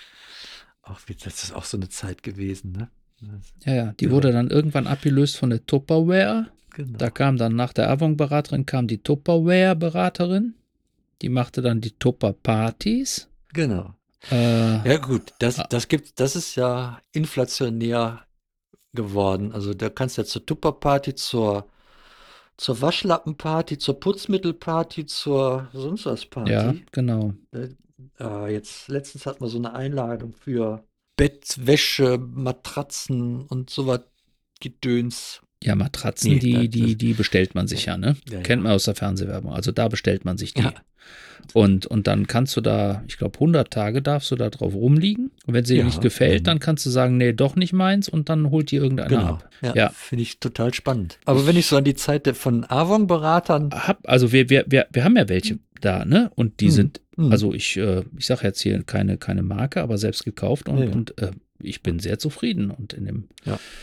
Das ist auch so eine Zeit gewesen, ne? Ja, die wurde dann irgendwann abgelöst von der Tupperware. Genau. Da kam dann nach der Avon-Beraterin die Tupperware-Beraterin. Die machte dann die Tupper-Partys. Genau. Ja gut, das ist ja inflationär geworden. Also da kannst du ja zur Tupper-Party, zur Waschlappen-Party, zur Putzmittel-Party, zur sonst was Party. Ja, genau. Jetzt letztens hatten wir so eine Einladung für Bettwäsche, Matratzen und sowas Gedöns. Ja, Matratzen, die bestellt man sich ja, ne? Ja, kennt man aus der Fernsehwerbung. Also da bestellt man sich die. Ja. Und dann kannst du da, ich glaube 100 Tage darfst du da drauf rumliegen. Und wenn sie dir nicht gefällt, dann kannst du sagen, nee, doch nicht meins und dann holt die irgendeiner ab. Ja. Finde ich total spannend. Aber wenn ich so an die Zeit von Avon-Beratern also wir haben ja welche da, ne? Und die sind, also ich sage jetzt hier keine Marke, aber selbst gekauft und ich bin sehr zufrieden. Und in dem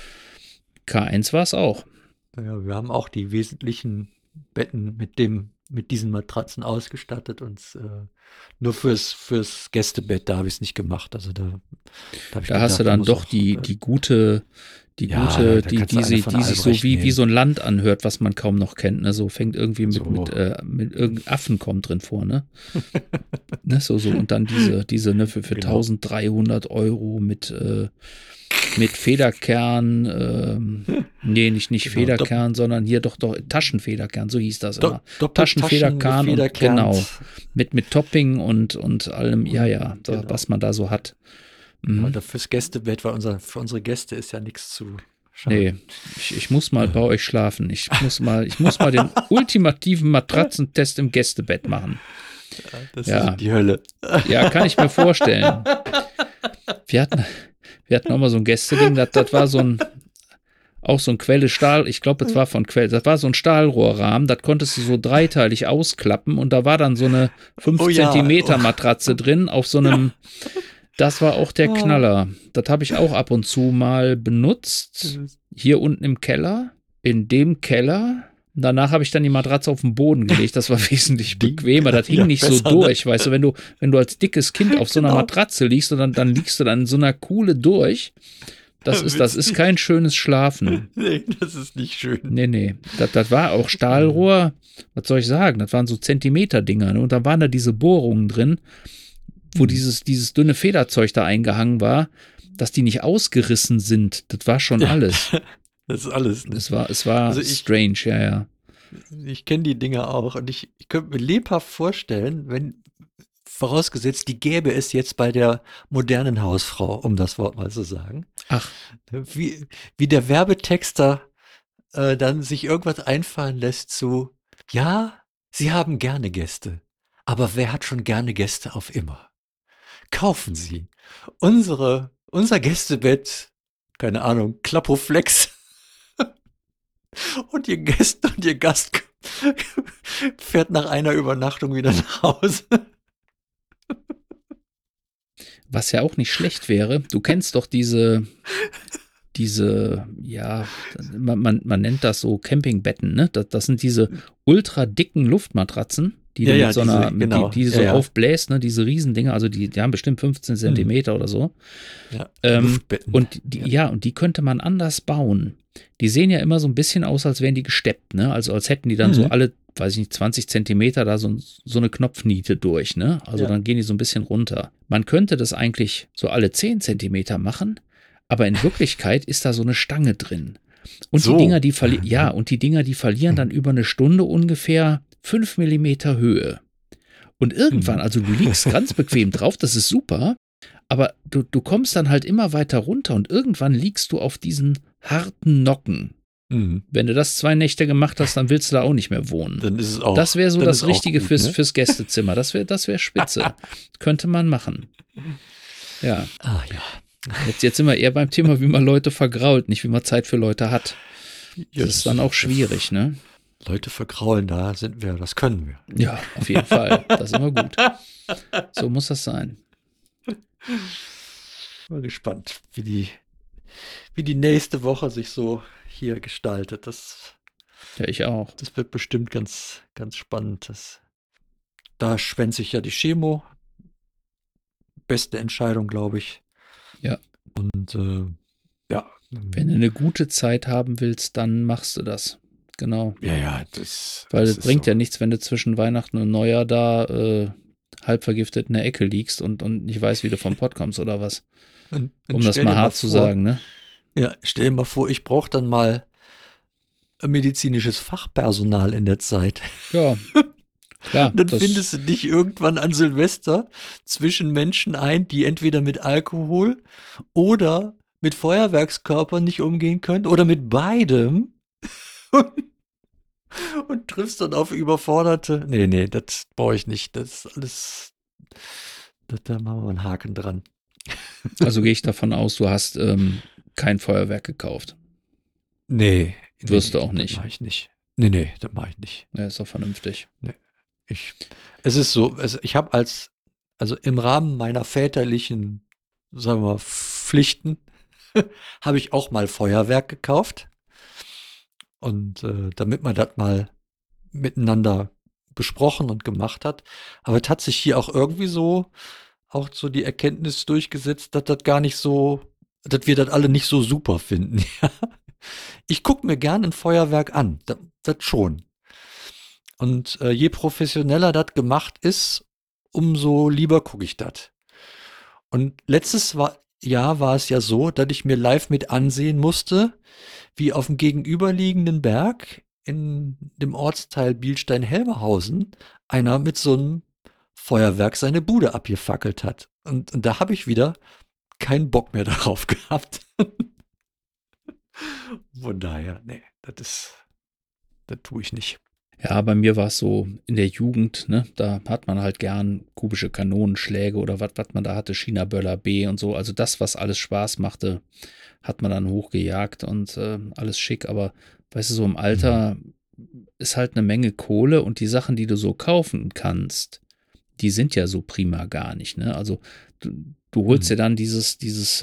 K1 war es auch. Ja, wir haben auch die wesentlichen Betten mit dem mit diesen Matratzen ausgestattet und nur fürs Gästebett, da habe ich es nicht gemacht. Also da habe ich Da hast du gedacht, dann muss doch auch, die gute, da die kannst du eine von sich so Albrecht wie nehmen. so ein Land anhört, was man kaum noch kennt. Ne? So fängt irgendwie So. mit irgendeinem Affen kommt drin vor, ne? Ne? So, und dann diese ne, für Genau. 1300 Euro mit Federkern, nee, nicht Genau, Federkern, sondern hier doch Taschenfederkern, so hieß das immer. Doppeltaschen Taschenfederkern und gefederkernt. genau, mit Topping und allem, ja, Genau. was man da so hat. Ja, und fürs Gästebett, weil für unsere Gäste ist ja nichts zu schaden. Nee, ich muss mal bei euch schlafen. Ich muss mal den ultimativen Matratzentest im Gästebett machen. Das Ja. ist die Hölle. Ja, kann ich mir vorstellen. Wir hatten auch mal so ein Gästeding, das war so ein Quelle Stahl, ich glaube, das war von Quelle, das war so ein Stahlrohrrahmen, das konntest du so dreiteilig ausklappen und da war dann so eine 5 Zentimeter Matratze drin auf so einem, das war auch der Knaller. Das habe ich auch ab und zu mal benutzt, hier unten im Keller, in dem Keller. Danach habe ich dann die Matratze auf den Boden gelegt, das war wesentlich bequemer, das hing nicht so durch, weißt du, wenn du als dickes Kind auf so einer Matratze liegst und dann liegst du dann in so einer Kuhle durch, das ist kein schönes Schlafen. Nee, das ist nicht schön. Nee, das war auch Stahlrohr, was soll ich sagen, das waren so Zentimeter-Dinger, ne? Und da waren da diese Bohrungen drin, wo dieses dünne Federzeug da eingehangen war, dass die nicht ausgerissen sind, das war schon alles. Das ist alles. Ne? Es war Also strange, ja. Ich kenne die Dinger auch und ich könnte mir lebhaft vorstellen, wenn, vorausgesetzt, die gäbe es jetzt bei der modernen Hausfrau, um das Wort mal zu sagen. Ach. Wie der Werbetexter dann sich irgendwas einfallen lässt zu, ja, Sie haben gerne Gäste, aber wer hat schon gerne Gäste auf immer? Kaufen Sie unser Gästebett, keine Ahnung, Klappoflex. Und ihr Gast fährt nach einer Übernachtung wieder nach Hause. Was ja auch nicht schlecht wäre, du kennst doch diese, ja, man nennt das so Campingbetten, ne? Das sind diese ultra dicken Luftmatratzen, die du mit so einer, die so aufbläst, ne? Diese Riesendinger, also die haben bestimmt 15 Zentimeter oder so. Ja, und die könnte man anders bauen. Die sehen ja immer so ein bisschen aus, als wären die gesteppt, ne? Also als hätten die dann so alle, weiß ich nicht, 20 Zentimeter da so eine Knopfniete durch, ne? Also dann gehen die so ein bisschen runter. Man könnte das eigentlich so alle 10 Zentimeter machen, aber in Wirklichkeit ist da so eine Stange drin. Und die Dinger, die verlieren dann über eine Stunde ungefähr 5 Millimeter Höhe. Und irgendwann, also du liegst ganz bequem drauf, das ist super, aber du kommst dann halt immer weiter runter und irgendwann liegst du auf diesen harten Nocken. Wenn du das 2 Nächte gemacht hast, dann willst du da auch nicht mehr wohnen. Dann ist es auch, das wäre so das Richtige gut, fürs Gästezimmer. Das wäre spitze. Könnte man machen. Ja. Ah, ja. Jetzt sind wir eher beim Thema, wie man Leute vergrault, nicht wie man Zeit für Leute hat. Das ist dann auch schwierig, ne? Leute vergraulen, das können wir. Ja, auf jeden Fall. Das ist immer gut. So muss das sein. Mal gespannt, wie die nächste Woche sich so hier gestaltet. Ja, ich auch. Das wird bestimmt ganz, ganz spannend. Da schwänzt sich ja die Chemo. Beste Entscheidung, glaube ich. Ja. Und ja. Wenn du eine gute Zeit haben willst, dann machst du das. Genau. Ja, Weil es bringt ja nichts, wenn du zwischen Weihnachten und Neujahr da halb vergiftet in der Ecke liegst und nicht weißt, wie du vom Pott kommst oder was. Und um das mal hart zu sagen, ne? Ja, stell dir mal vor, ich brauche dann mal medizinisches Fachpersonal in der Zeit. Ja. Klar, dann findest du dich irgendwann an Silvester zwischen Menschen ein, die entweder mit Alkohol oder mit Feuerwerkskörpern nicht umgehen können oder mit beidem und triffst dann auf Überforderte. Nee, das brauche ich nicht. Das ist alles, da machen wir einen Haken dran. Also gehe ich davon aus, du hast kein Feuerwerk gekauft. Nee. Wirst du auch nicht. Das mache ich nicht. Nee, das mache ich nicht. Ja, ist doch vernünftig. Nee. Es ist so, ich habe also im Rahmen meiner väterlichen, sagen wir mal, Pflichten, habe ich auch mal Feuerwerk gekauft. Und damit man das mal miteinander besprochen und gemacht hat. Aber es hat sich hier auch irgendwie auch so die Erkenntnis durchgesetzt, dass das gar nicht so, dass wir das alle nicht so super finden. Ich gucke mir gern ein Feuerwerk an, das schon. Und je professioneller das gemacht ist, umso lieber gucke ich das. Und Jahr war es ja so, dass ich mir live mit ansehen musste, wie auf dem gegenüberliegenden Berg in dem Ortsteil Bielstein-Helmerhausen einer mit so einem Feuerwerk seine Bude abgefackelt hat. Und da habe ich wieder keinen Bock mehr darauf gehabt. Von daher, nee, das tue ich nicht. Ja, bei mir war es so in der Jugend, ne, da hat man halt gern kubische Kanonenschläge oder was man da hatte, China-Böller B und so. Also das, was alles Spaß machte, hat man dann hochgejagt und alles schick. Aber weißt du, so im Alter ist halt eine Menge Kohle und die Sachen, die du so kaufen kannst, die sind ja so prima gar nicht. Ne? Also du holst dir dann dieses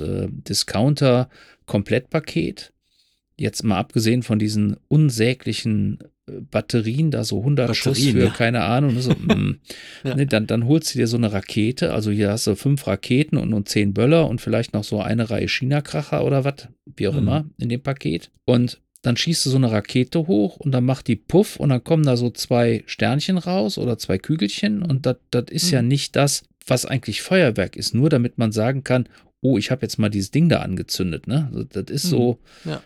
Discounter-Komplettpaket. Jetzt mal abgesehen von diesen unsäglichen Batterien, da so 100 Schuss für, ja. Keine Ahnung. So, ja. Ne, dann holst du dir so eine Rakete, also hier hast du 5 Raketen und 10 Böller und vielleicht noch so eine Reihe China-Kracher oder was, wie auch immer, in dem Paket. Und dann schießt du so eine Rakete hoch und dann macht die Puff und dann kommen da so 2 Sternchen raus oder 2 Kügelchen und das ist ja nicht das, was eigentlich Feuerwerk ist, nur damit man sagen kann, oh, ich habe jetzt mal dieses Ding da angezündet, ne? Also, das ist so, ja.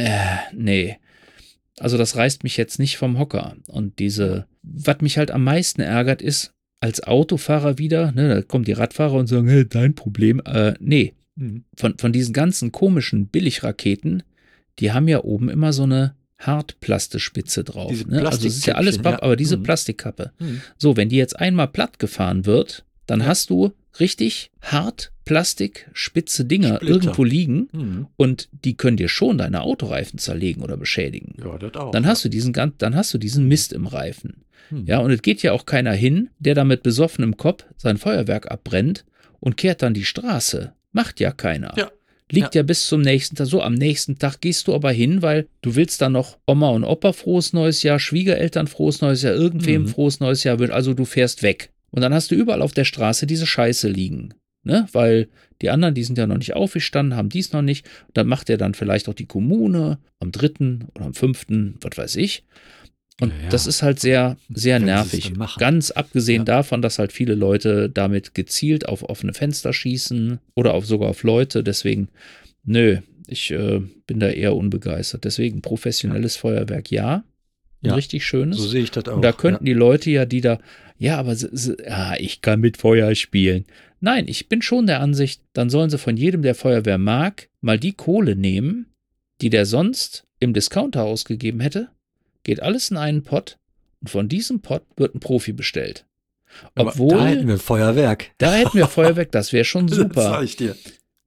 Nee. Also das reißt mich jetzt nicht vom Hocker. Und was mich halt am meisten ärgert, ist, als Autofahrer wieder, ne, da kommen die Radfahrer und sagen, hey, dein Problem. Nee. Von diesen ganzen komischen Billigraketen, die haben ja oben immer so eine Hartplastespitze drauf. Ne? Also es ist ja alles Papp, aber diese Plastikkappe. So, wenn die jetzt einmal platt gefahren wird, dann hast du richtig hart Plastikspitze Dinger irgendwo liegen und die können dir schon deine Autoreifen zerlegen oder beschädigen. Ja, das auch. Dann hast du diesen Mist im Reifen. Ja, und es geht ja auch keiner hin, der da mit besoffenem Kopf sein Feuerwerk abbrennt und kehrt dann die Straße. Macht ja keiner. Ja. Liegt ja bis zum nächsten Tag. So, am nächsten Tag gehst du aber hin, weil du willst dann noch Oma und Opa frohes neues Jahr, Schwiegereltern frohes neues Jahr, irgendwem frohes neues Jahr, also du fährst weg. Und dann hast du überall auf der Straße diese Scheiße liegen. Ne? Weil die anderen, die sind ja noch nicht aufgestanden, haben dies noch nicht. Und dann macht ja dann vielleicht auch die Kommune am 3. oder am 5., was weiß ich. Und das ist halt sehr, sehr nervig. Ganz abgesehen davon, dass halt viele Leute damit gezielt auf offene Fenster schießen oder sogar auf Leute. Deswegen, nö, ich bin da eher unbegeistert. Deswegen professionelles Feuerwerk, ja. Richtig schönes. So sehe ich das auch. Und da könnten die Leute ja, die da, aber ich kann mit Feuer spielen. Nein, ich bin schon der Ansicht, dann sollen sie von jedem, der Feuerwehr mag, mal die Kohle nehmen, die der sonst im Discounter ausgegeben hätte, geht alles in einen Pott und von diesem Pott wird ein Profi bestellt. Obwohl, aber da hätten wir Feuerwerk. Das wäre schon super. Das sag ich dir.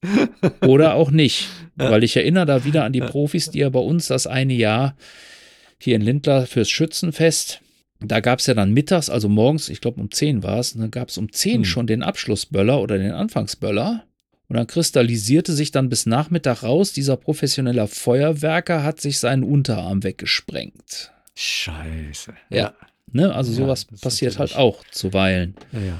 Oder auch nicht, weil ich erinnere da wieder an die Profis, die ja bei uns das eine Jahr hier in Lindlar fürs Schützenfest, da gab es ja dann mittags, also morgens, ich glaube um 10 war es, dann gab es um 10 schon den Abschlussböller oder den Anfangsböller und dann kristallisierte sich dann bis Nachmittag raus, dieser professionelle Feuerwerker hat sich seinen Unterarm weggesprengt. Scheiße. Ja, ne, also sowas passiert halt auch zuweilen.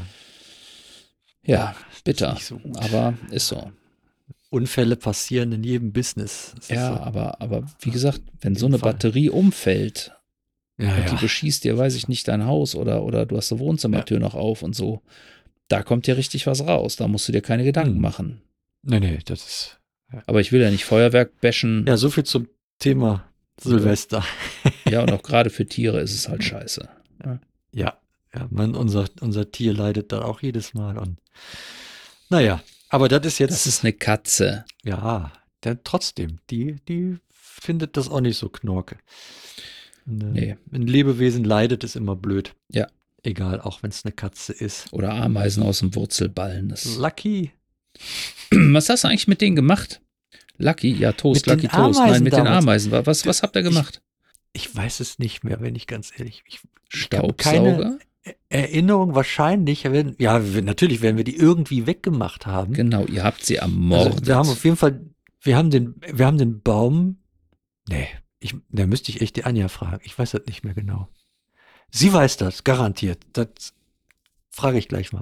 Ja, bitter, so aber ist so. Unfälle passieren in jedem Business. Ja, so. aber wie gesagt, wenn so eine Batterie umfällt und die beschießt dir, weiß ich nicht, dein Haus oder du hast eine Wohnzimmertür noch auf und so, da kommt dir richtig was raus. Da musst du dir keine Gedanken machen. Nee, das ist... Ja. Aber ich will ja nicht Feuerwerk bashen. Ja, so viel zum Thema Silvester. Ja, und auch gerade für Tiere ist es halt scheiße. Ja, unser Tier leidet da auch jedes Mal. Und naja, aber das ist jetzt... Das ist eine Katze. Ja, trotzdem, die findet das auch nicht so knorke. Nee. Ein Lebewesen leidet, ist immer blöd. Ja. Egal, auch wenn es eine Katze ist. Oder Ameisen aus dem Wurzelballen. Lucky. Was hast du eigentlich mit denen gemacht? Lucky? Ja, Toast, mit Lucky Toast. Nein, mit den Ameisen. Was habt ihr gemacht? Ich weiß es nicht mehr, wenn ich ganz ehrlich bin. Staubsauger? Erinnerung wahrscheinlich. Natürlich werden wir die irgendwie weggemacht haben. Genau, ihr habt sie ermordet. Also wir haben auf jeden Fall, wir haben den Baum, da müsste ich echt die Anja fragen. Ich weiß das nicht mehr genau. Sie weiß das, garantiert. Das frage ich gleich mal.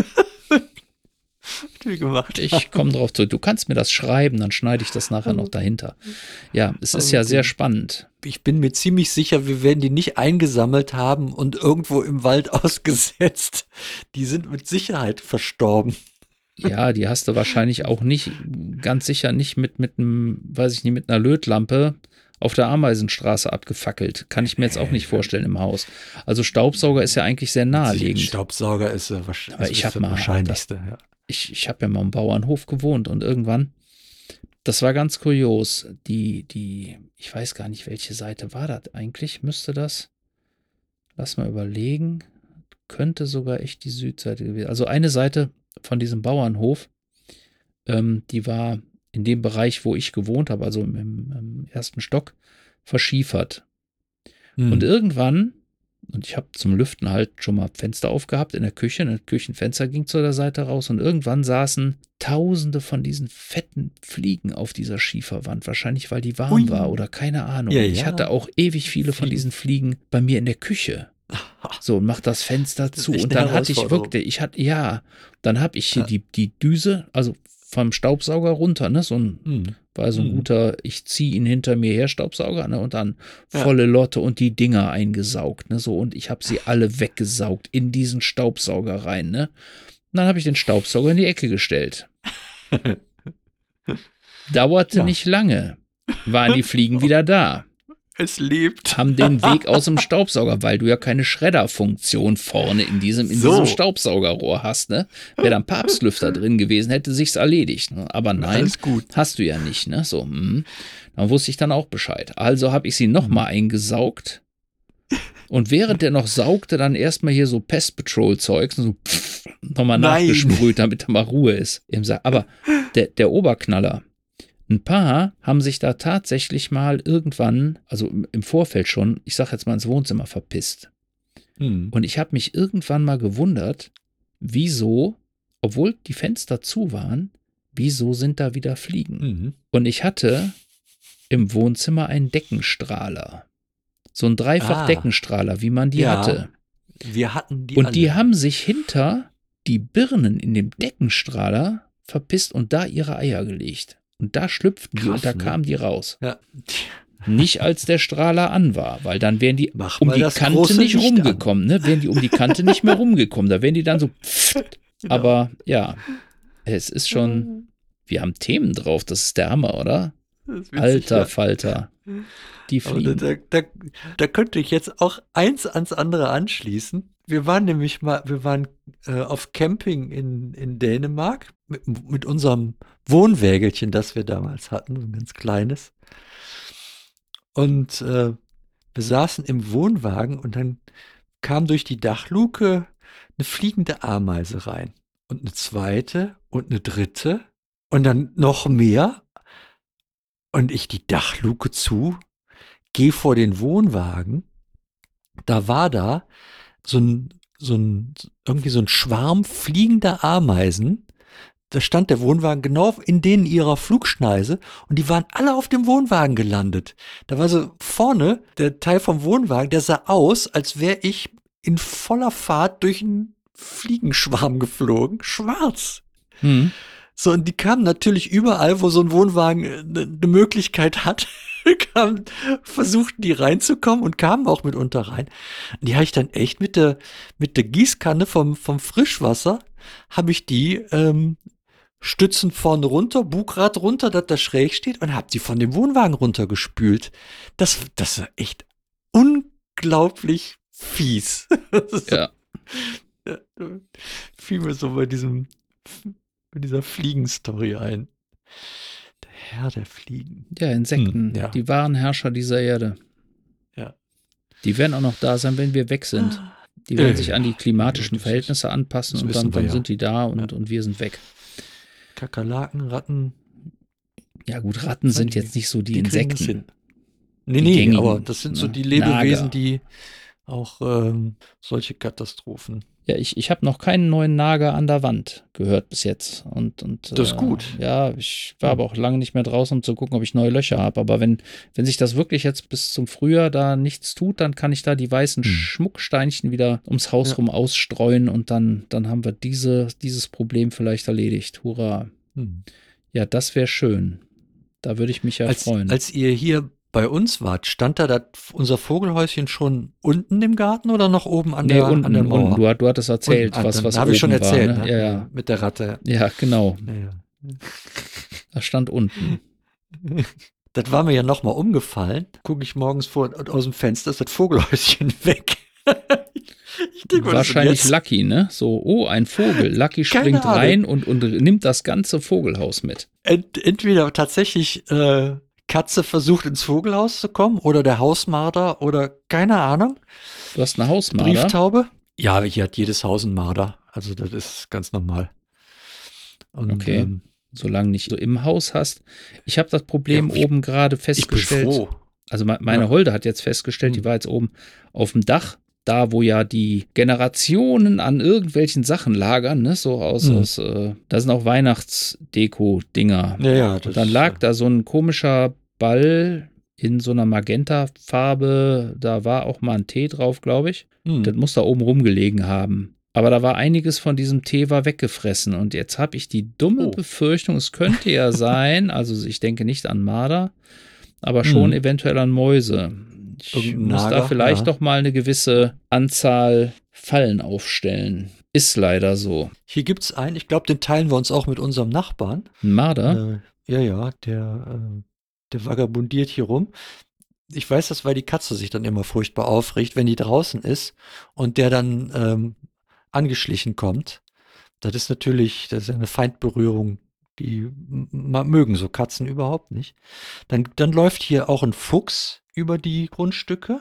Wie gemacht. Ich komme drauf zu. Du kannst mir das schreiben, dann schneide ich das nachher noch dahinter. Ja, es ist ja sehr spannend. Ich bin mir ziemlich sicher, wir werden die nicht eingesammelt haben und irgendwo im Wald ausgesetzt. Die sind mit Sicherheit verstorben. Ja, die hast du wahrscheinlich auch nicht, ganz sicher nicht mit einem, weiß ich nicht, mit einer Lötlampe auf der Ameisenstraße abgefackelt. Kann ich mir jetzt auch nicht vorstellen im Haus. Also Staubsauger ist ja eigentlich sehr naheliegend. Staubsauger ist Aber ich habe mal, wahrscheinlichste. Ja. Ich habe ja mal am Bauernhof gewohnt und irgendwann, das war ganz kurios, ich weiß gar nicht, welche Seite war das eigentlich, müsste das, lass mal überlegen, könnte sogar echt die Südseite gewesen. Also eine Seite von diesem Bauernhof, die war in dem Bereich, wo ich gewohnt habe, also im ersten Stock, verschiefert. Und irgendwann, und ich habe zum Lüften halt schon mal Fenster aufgehabt in der Küche, ein Küchenfenster ging zu der Seite raus und irgendwann saßen Tausende von diesen fetten Fliegen auf dieser Schieferwand, wahrscheinlich weil die warm war oder keine Ahnung. Ja, ich hatte auch ewig viele von diesen Fliegen bei mir in der Küche. So, und mach das Fenster zu. Und dann hatte ich wirklich, dann habe ich hier die Düse, also vom Staubsauger runter, ne, war so ein guter, ich ziehe ihn hinter mir her, Staubsauger, ne, und dann volle Lotte und die Dinger eingesaugt, ne, so, und ich habe sie alle weggesaugt in diesen Staubsauger rein, ne. Und dann habe ich den Staubsauger in die Ecke gestellt. Dauerte nicht lange, waren die Fliegen wieder da. Es lebt. Haben den Weg aus dem Staubsauger, weil du ja keine Schredderfunktion vorne in diesem Staubsaugerrohr hast, ne? Wäre da ein Papstlüfter drin gewesen, hätte sich's erledigt, ne? Aber nein, hast du ja nicht, ne? So, dann wusste ich dann auch Bescheid. Also habe ich sie nochmal eingesaugt und während der noch saugte, dann erstmal hier so Pest Patrol Zeugs, so nochmal nachgesprüht, damit da mal Ruhe ist im Sack. Aber der Oberknaller, ein paar haben sich da tatsächlich mal irgendwann, also im Vorfeld schon, ich sag jetzt mal ins Wohnzimmer verpisst. Und ich habe mich irgendwann mal gewundert, wieso, obwohl die Fenster zu waren, wieso sind da wieder Fliegen? Und ich hatte im Wohnzimmer einen Deckenstrahler. So ein Dreifach-Deckenstrahler, wie man die hatte. Wir hatten die. Und die haben sich hinter die Birnen in dem Deckenstrahler verpisst und da ihre Eier gelegt. Und da schlüpften die und da kamen die raus. Ja. Nicht als der Strahler an war, weil dann wären die um die Kante nicht rumgekommen, ne? Wären die um die Kante nicht mehr rumgekommen. Da wären die dann so. Genau. Aber ja, es ist schon, wir haben Themen drauf, das ist der Hammer, oder? Witzig, alter Falter. Die Fliegen. Da könnte ich jetzt auch eins ans andere anschließen. Wir waren auf Camping in Dänemark mit unserem Wohnwägelchen, das wir damals hatten, ein ganz kleines. Und wir saßen im Wohnwagen und dann kam durch die Dachluke eine fliegende Ameise rein. Und eine zweite und eine dritte und dann noch mehr. Und ich die Dachluke zu, gehe vor den Wohnwagen. Da war irgendwie so ein Schwarm fliegender Ameisen. Da stand der Wohnwagen genau in denen ihrer Flugschneise und die waren alle auf dem Wohnwagen gelandet. Da war so vorne der Teil vom Wohnwagen, der sah aus, als wäre ich in voller Fahrt durch einen Fliegenschwarm geflogen. Schwarz. So, und die kamen natürlich überall, wo so ein Wohnwagen eine Möglichkeit hat, versuchten die reinzukommen und kamen auch mitunter rein. Und die habe ich dann echt mit der Gießkanne vom Frischwasser, habe ich die Stützen vorne runter, Bugrad runter, dass das schräg steht und habe die von dem Wohnwagen runtergespült. Das war echt unglaublich fies. Ja. Fiel mir so bei dieser Fliegenstory ein. Der Herr der Fliegen. Ja, Insekten, die wahren Herrscher dieser Erde. Ja. Die werden auch noch da sein, wenn wir weg sind. Die werden sich an die klimatischen Verhältnisse anpassen und dann sind die da und wir sind weg. Kakerlaken, Ratten. Ja gut, Ratten sind jetzt nicht so die Insekten. Nee, aber das sind so die Lebewesen, die auch solche Katastrophen. Ja, ich habe noch keinen neuen Nager an der Wand gehört bis jetzt. Und Das ist gut. ja, ich war aber auch lange nicht mehr draußen, um zu gucken, ob ich neue Löcher habe. Aber wenn sich das wirklich jetzt bis zum Frühjahr da nichts tut, dann kann ich da die weißen Schmucksteinchen wieder ums Haus rum ausstreuen und dann haben wir dieses Problem vielleicht erledigt. Hurra. Ja, das wäre schön. Da würde ich mich ja freuen. Als ihr hier bei uns wart, stand da unser Vogelhäuschen schon unten im Garten oder noch oben an der Mauer? Unten. Du hattest erzählt, unten, was habe ich schon erzählt, war, ne? Ja. Mit der Ratte. Ja, genau. Ja. Das stand unten. Das war mir ja nochmal umgefallen. Gucke ich morgens aus dem Fenster, ist das Vogelhäuschen weg. Ich denk, wahrscheinlich Lucky, ne? So, ein Vogel. Lucky springt rein und nimmt das ganze Vogelhaus mit. Entweder tatsächlich Katze versucht ins Vogelhaus zu kommen oder der Hausmarder oder keine Ahnung. Du hast eine Hausmarder? Brieftaube? Ja, hier hat jedes Haus einen Marder. Also das ist ganz normal. Und, okay, solange nicht so im Haus hast. Ich habe das Problem oben gerade festgestellt. Ich bin froh. Also meine Holde hat jetzt festgestellt, die war jetzt oben auf dem Dach, da wo ja die Generationen an irgendwelchen Sachen lagern, ne, so da sind auch Weihnachtsdeko-Dinger. Ja, und dann lag da so ein komischer Ball in so einer Magenta-Farbe, da war auch mal ein Tee drauf, glaube ich. Das muss da oben rumgelegen haben. Aber da war einiges von diesem Tee war weggefressen und jetzt habe ich die dumme Befürchtung, es könnte ja sein, also ich denke nicht an Marder, aber schon eventuell an Mäuse. Ich muss da vielleicht doch mal eine gewisse Anzahl Fallen aufstellen. Ist leider so. Hier gibt es einen, ich glaube, den teilen wir uns auch mit unserem Nachbarn. Ein Marder? Ja, der vagabundiert hier rum. Ich weiß das, weil die Katze sich dann immer furchtbar aufregt, wenn die draußen ist und der dann angeschlichen kommt. Das ist eine Feindberührung, die mögen so Katzen überhaupt nicht. Dann läuft hier auch ein Fuchs über die Grundstücke.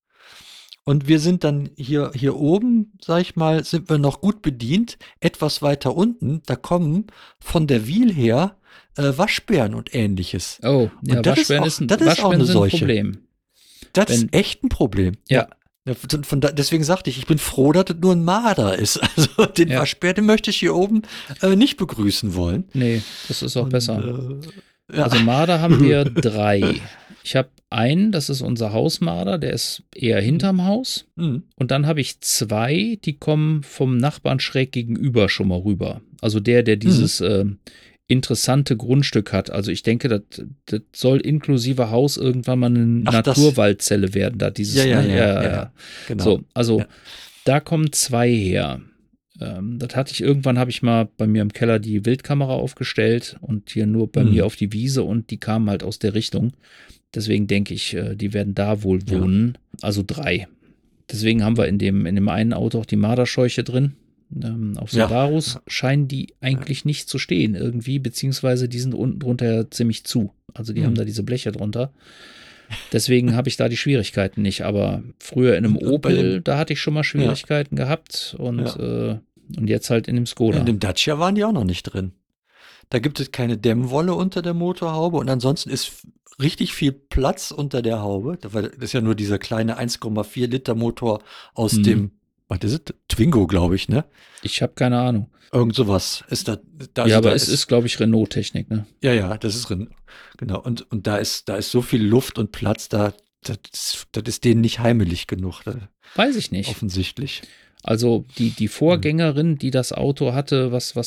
Und wir sind dann hier oben, sag ich mal, sind wir noch gut bedient. Etwas weiter unten, da kommen von der Wiel her Waschbären und Ähnliches. Oh, ja, und Waschbären ist auch eine Seuche. Problem. Das ist echt ein Problem. Ja. Deswegen sagte ich bin froh, dass das nur ein Marder ist. Also den Waschbär, den möchte ich hier oben nicht begrüßen wollen. Nee, das ist auch besser. Also Marder haben wir 3. Ich habe einen, das ist unser Hausmarder, der ist eher hinterm Haus. Und dann habe ich 2, die kommen vom Nachbarn schräg gegenüber schon mal rüber. Also der dieses interessante Grundstück hat. Also ich denke, das soll inklusive Haus irgendwann mal eine Naturwaldzelle werden. Da dieses, ja, genau. So, also da kommen 2 her. Das hatte ich irgendwann, habe ich mal bei mir im Keller die Wildkamera aufgestellt und hier nur bei mir auf die Wiese und die kamen halt aus der Richtung. Deswegen denke ich, die werden da wohl wohnen. Also 3. Deswegen haben wir in dem einen Auto auch die Marderscheuche drin. Auf Subarus scheinen die eigentlich nicht zu stehen irgendwie, beziehungsweise die sind unten drunter ziemlich zu. Also die haben da diese Bleche drunter. Deswegen habe ich da die Schwierigkeiten nicht. Aber früher in einem Opel, da hatte ich schon mal Schwierigkeiten gehabt und jetzt halt in dem Skoda. In dem Dacia waren die auch noch nicht drin. Da gibt es keine Dämmwolle unter der Motorhaube und ansonsten ist richtig viel Platz unter der Haube. Das ist ja nur dieser kleine 1,4 Liter Motor aus dem, was ist es? Twingo, glaube ich, ne? Ich habe keine Ahnung. Irgend sowas ist da. Ja, aber es ist, glaube ich, Renault-Technik, ne? Ja, das ist Renault. Genau. Und da ist so viel Luft und Platz, das ist denen nicht heimelig genug. Weiß ich nicht. Offensichtlich. Also die Vorgängerin, die das Auto hatte, was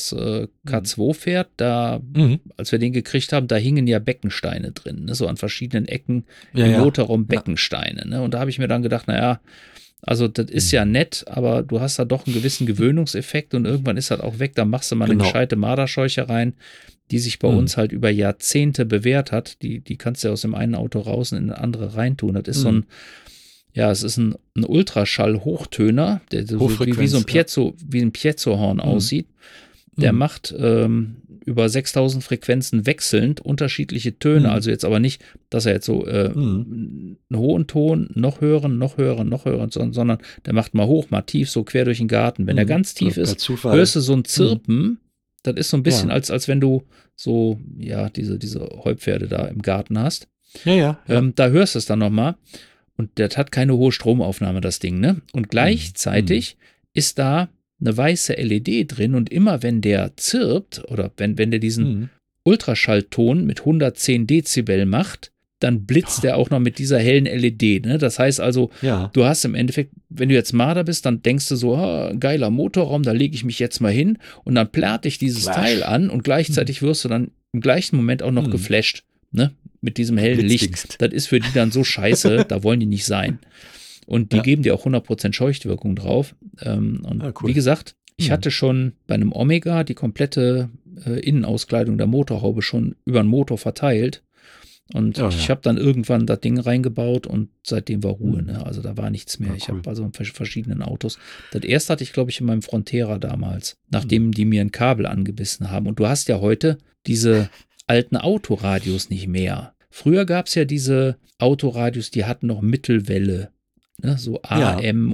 K2 fährt, da, als wir den gekriegt haben, da hingen ja Beckensteine drin, ne? So an verschiedenen Ecken im Motorraum Beckensteine. Ne? Und da habe ich mir dann gedacht, naja, also das ist ja nett, aber du hast da doch einen gewissen Gewöhnungseffekt und irgendwann ist das auch weg, dann machst du mal eine gescheite Marderscheuche rein, die sich bei uns halt über Jahrzehnte bewährt hat. Die kannst du ja aus dem einen Auto raus und in das andere reintun. Das ist so ein es ist ein Ultraschall-Hochtöner, der so wie so ein Piezo-Horn aussieht. Der macht über 6000 Frequenzen wechselnd unterschiedliche Töne. Also jetzt aber nicht, dass er jetzt so einen hohen Ton, noch höheren, sondern der macht mal hoch, mal tief, so quer durch den Garten. Wenn er ganz tief ist, hörst du so ein Zirpen. Das ist so ein bisschen, als wenn du so, diese Heupferde da im Garten hast. Ja. Da hörst du es dann nochmal. Und das hat keine hohe Stromaufnahme, das Ding, ne? Und gleichzeitig ist da eine weiße LED drin und immer wenn der zirpt oder wenn der diesen Ultraschallton mit 110 Dezibel macht, dann blitzt der auch noch mit dieser hellen LED, ne? Das heißt also, du hast im Endeffekt, wenn du jetzt Marder bist, dann denkst du so, geiler Motorraum, da lege ich mich jetzt mal hin und dann plärrt dich dieses Teil an und gleichzeitig wirst du dann im gleichen Moment auch noch geflasht, ne? Mit diesem hellen Licht. Das ist für die dann so scheiße, da wollen die nicht sein. Und die geben dir auch 100% Scheuchtwirkung drauf. Wie gesagt, ich hatte schon bei einem Omega die komplette Innenauskleidung der Motorhaube schon über den Motor verteilt. Und ich habe dann irgendwann das Ding reingebaut und seitdem war Ruhe. Ne? Also da war nichts mehr. Ich habe also in verschiedenen Autos. Das erste hatte ich, glaube ich, in meinem Frontera damals, nachdem die mir ein Kabel angebissen haben. Und du hast ja heute diese alten Autoradios nicht mehr. Früher gab es ja diese Autoradios, die hatten noch Mittelwelle. Ne? So AM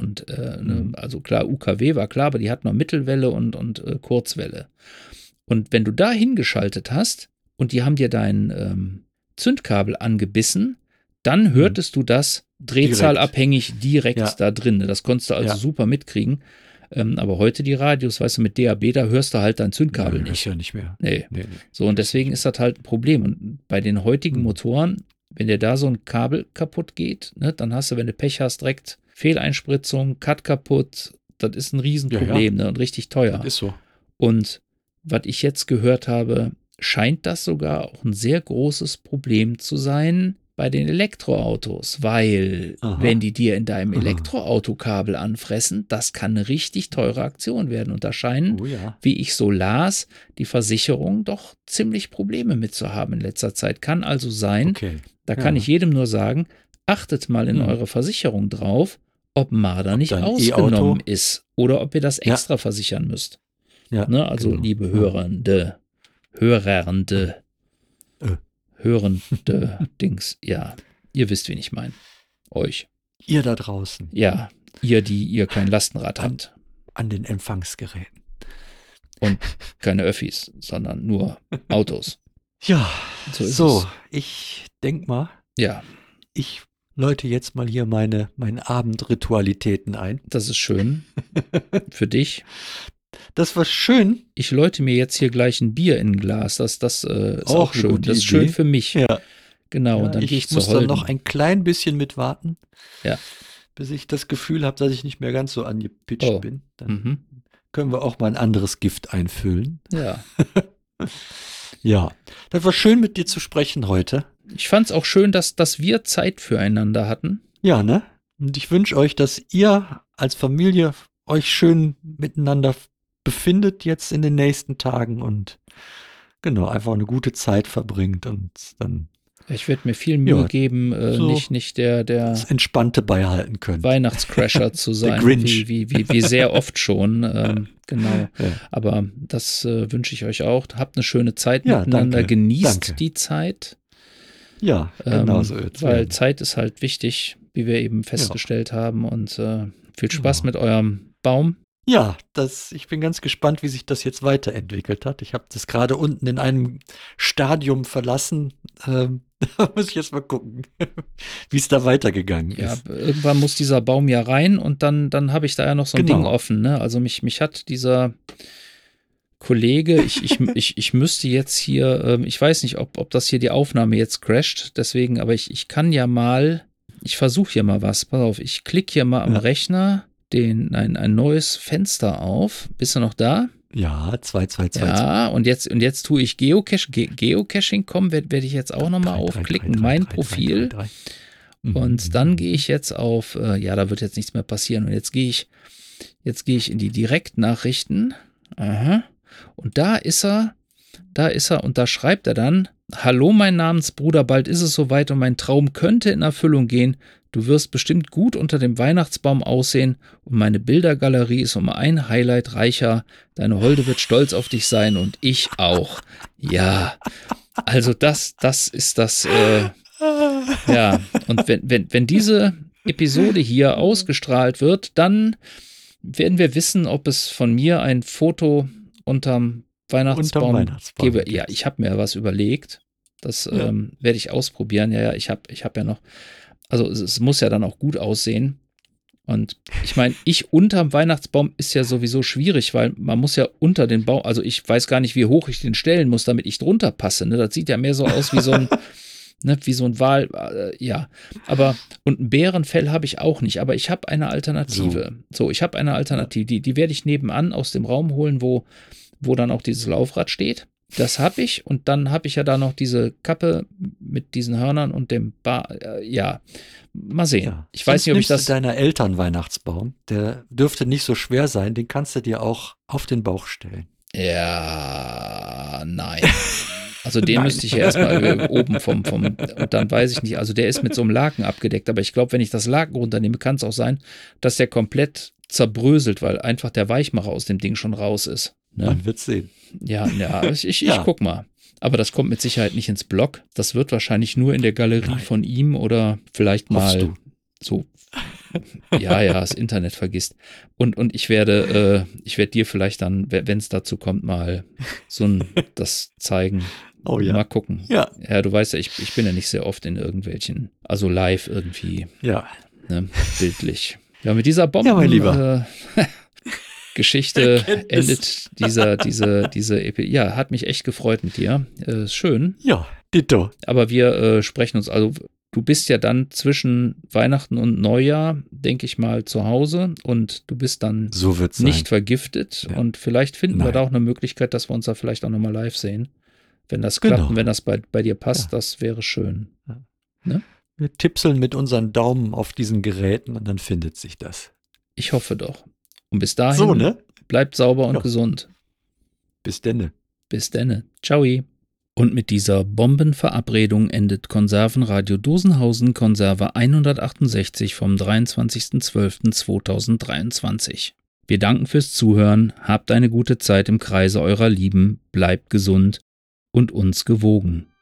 ne? Also klar, UKW war klar, aber die hatten noch Mittelwelle und Kurzwelle. Und wenn du da hingeschaltet hast und die haben dir dein Zündkabel angebissen, dann hörtest du das drehzahlabhängig direkt da drin. Das konntest du also super mitkriegen. Aber heute die Radios, weißt du, mit DAB, da hörst du halt dein Zündkabel nicht. Ja, nicht mehr. Nee. So, und deswegen ist das halt ein Problem. Und bei den heutigen Motoren, wenn dir da so ein Kabel kaputt geht, ne, dann hast du, wenn du Pech hast, direkt Fehleinspritzung, Cut kaputt. Das ist ein Riesenproblem, ne, und richtig teuer. Das ist so. Und was ich jetzt gehört habe, scheint das sogar auch ein sehr großes Problem zu sein bei den Elektroautos, weil wenn die dir in deinem Elektroautokabel anfressen, das kann eine richtig teure Aktion werden. Und da scheinen, wie ich so las, die Versicherung doch ziemlich Probleme mit zu haben in letzter Zeit. Kann also sein, da kann ich jedem nur sagen, achtet mal in eure Versicherung drauf, ob Marder nicht ausgenommen ist oder ob ihr das extra versichern müsst. Ja, ne? Also liebe Hörende, hörende Dings, ja, ihr wisst, wen ich meine. Euch. Ihr da draußen. Ja, die ihr kein Lastenrad habt. An den Empfangsgeräten. Und keine Öffis, sondern nur Autos. Ja, so ich denke mal, ich läute jetzt mal hier meine Abendritualitäten ein. Das ist schön. Für dich. Das war schön. Ich läute mir jetzt hier gleich ein Bier in ein Glas. Das ist auch schön. Das ist schön für mich. Ja. Genau, und dann gehe ich zur Holden. Ich muss dann noch ein klein bisschen mit warten, bis ich das Gefühl habe, dass ich nicht mehr ganz so angepitcht bin. Dann können wir auch mal ein anderes Gift einfüllen. Ja. Ja, das war schön mit dir zu sprechen heute. Ich fand es auch schön, dass wir Zeit füreinander hatten. Ja, ne? Und ich wünsche euch, dass ihr als Familie euch schön miteinander befindet jetzt in den nächsten Tagen und genau, einfach eine gute Zeit verbringt und dann. Ich werde mir viel Mühe geben, nicht der das Entspannte beihalten können. Weihnachtscrasher zu sein, wie sehr oft schon. Genau. Ja. Aber das wünsche ich euch auch. Habt eine schöne Zeit miteinander, genießt die Zeit. Ja, genau so. Weil Zeit ist halt wichtig, wie wir eben festgestellt haben. Und viel Spaß mit eurem Baum. Ja, ich bin ganz gespannt, wie sich das jetzt weiterentwickelt hat. Ich habe das gerade unten in einem Stadium verlassen. Da muss ich jetzt mal gucken, wie es da weitergegangen ist. Ja, irgendwann muss dieser Baum ja rein und dann habe ich da ja noch so ein Ding offen. Ne? Also mich hat dieser Kollege, ich müsste jetzt hier, ich weiß nicht, ob das hier die Aufnahme jetzt crasht, deswegen, aber ich kann ja mal, ich versuche hier mal was. Pass auf, ich klicke hier mal am Rechner ein neues Fenster auf. Bist du noch da? Ja, 222. Ja, und jetzt tue ich Geocaching, werde ich jetzt auch nochmal aufklicken, mein Profil. Und dann gehe ich jetzt auf, da wird jetzt nichts mehr passieren. Und jetzt gehe ich in die Direktnachrichten. Aha. Und da ist er und da schreibt er dann: Hallo, mein Namensbruder, bald ist es soweit und mein Traum könnte in Erfüllung gehen. Du wirst bestimmt gut unter dem Weihnachtsbaum aussehen und meine Bildergalerie ist um ein Highlight reicher. Deine Holde wird stolz auf dich sein und ich auch. Ja, also das ist das, ja. Und wenn diese Episode hier ausgestrahlt wird, dann werden wir wissen, ob es von mir ein Foto unterm Weihnachtsbaum gebe. Ja, ich habe mir was überlegt. Das werde ich ausprobieren. Ja, ich hab ja noch. Also es muss ja dann auch gut aussehen. Und ich meine, unterm Weihnachtsbaum ist ja sowieso schwierig, weil man muss ja unter den Baum, also ich weiß gar nicht, wie hoch ich den stellen muss, damit ich drunter passe. Ne? Das sieht ja mehr so aus wie so ein, ne, wie so ein Wal, ja. Aber, und ein Bärenfell habe ich auch nicht, aber ich habe eine Alternative. So, ich habe eine Alternative, die werde ich nebenan aus dem Raum holen, wo dann auch dieses Laufrad steht. Das habe ich und dann habe ich ja da noch diese Kappe mit diesen Hörnern und dem ja, mal sehen. Ja. Ich weiß nicht, ob ich das... Deiner Eltern Weihnachtsbaum, der dürfte nicht so schwer sein, den kannst du dir auch auf den Bauch stellen. Ja, nein. Also den müsste ich ja erstmal oben und dann weiß ich nicht, also der ist mit so einem Laken abgedeckt, aber ich glaube, wenn ich das Laken runternehme, kann es auch sein, dass der komplett zerbröselt, weil einfach der Weichmacher aus dem Ding schon raus ist. Ne? Man wird sehen. Ja, ich guck mal. Aber das kommt mit Sicherheit nicht ins Blog. Das wird wahrscheinlich nur in der Galerie von ihm oder vielleicht mal so. Ja, das Internet vergisst. Und ich werde dir vielleicht dann, wenn es dazu kommt, mal das zeigen. Oh ja. Mal gucken. Ja. Ja, du weißt ja, ich bin ja nicht sehr oft in irgendwelchen, also live irgendwie. Ja. Ne, bildlich. Ja, mit dieser Bomben. Ja, mein Lieber. Geschichte endet diese EP. Ja, hat mich echt gefreut mit dir. Schön. Ja, ditto. Aber wir sprechen uns, also du bist ja dann zwischen Weihnachten und Neujahr, denke ich mal, zu Hause und du bist dann nicht vergiftet. Ja. Und vielleicht finden wir da auch eine Möglichkeit, dass wir uns da vielleicht auch nochmal live sehen. Wenn das klappt und wenn das bei dir passt, das wäre schön. Ja. Ne? Wir tipseln mit unseren Daumen auf diesen Geräten und dann findet sich das. Ich hoffe doch. Und bis dahin, bleibt sauber und gesund. Bis denne. Bis denne. Ciao. Und mit dieser Bombenverabredung endet Konservenradio Dosenhausen Konserve 168 vom 23.12.2023. Wir danken fürs Zuhören, habt eine gute Zeit im Kreise eurer Lieben, bleibt gesund und uns gewogen.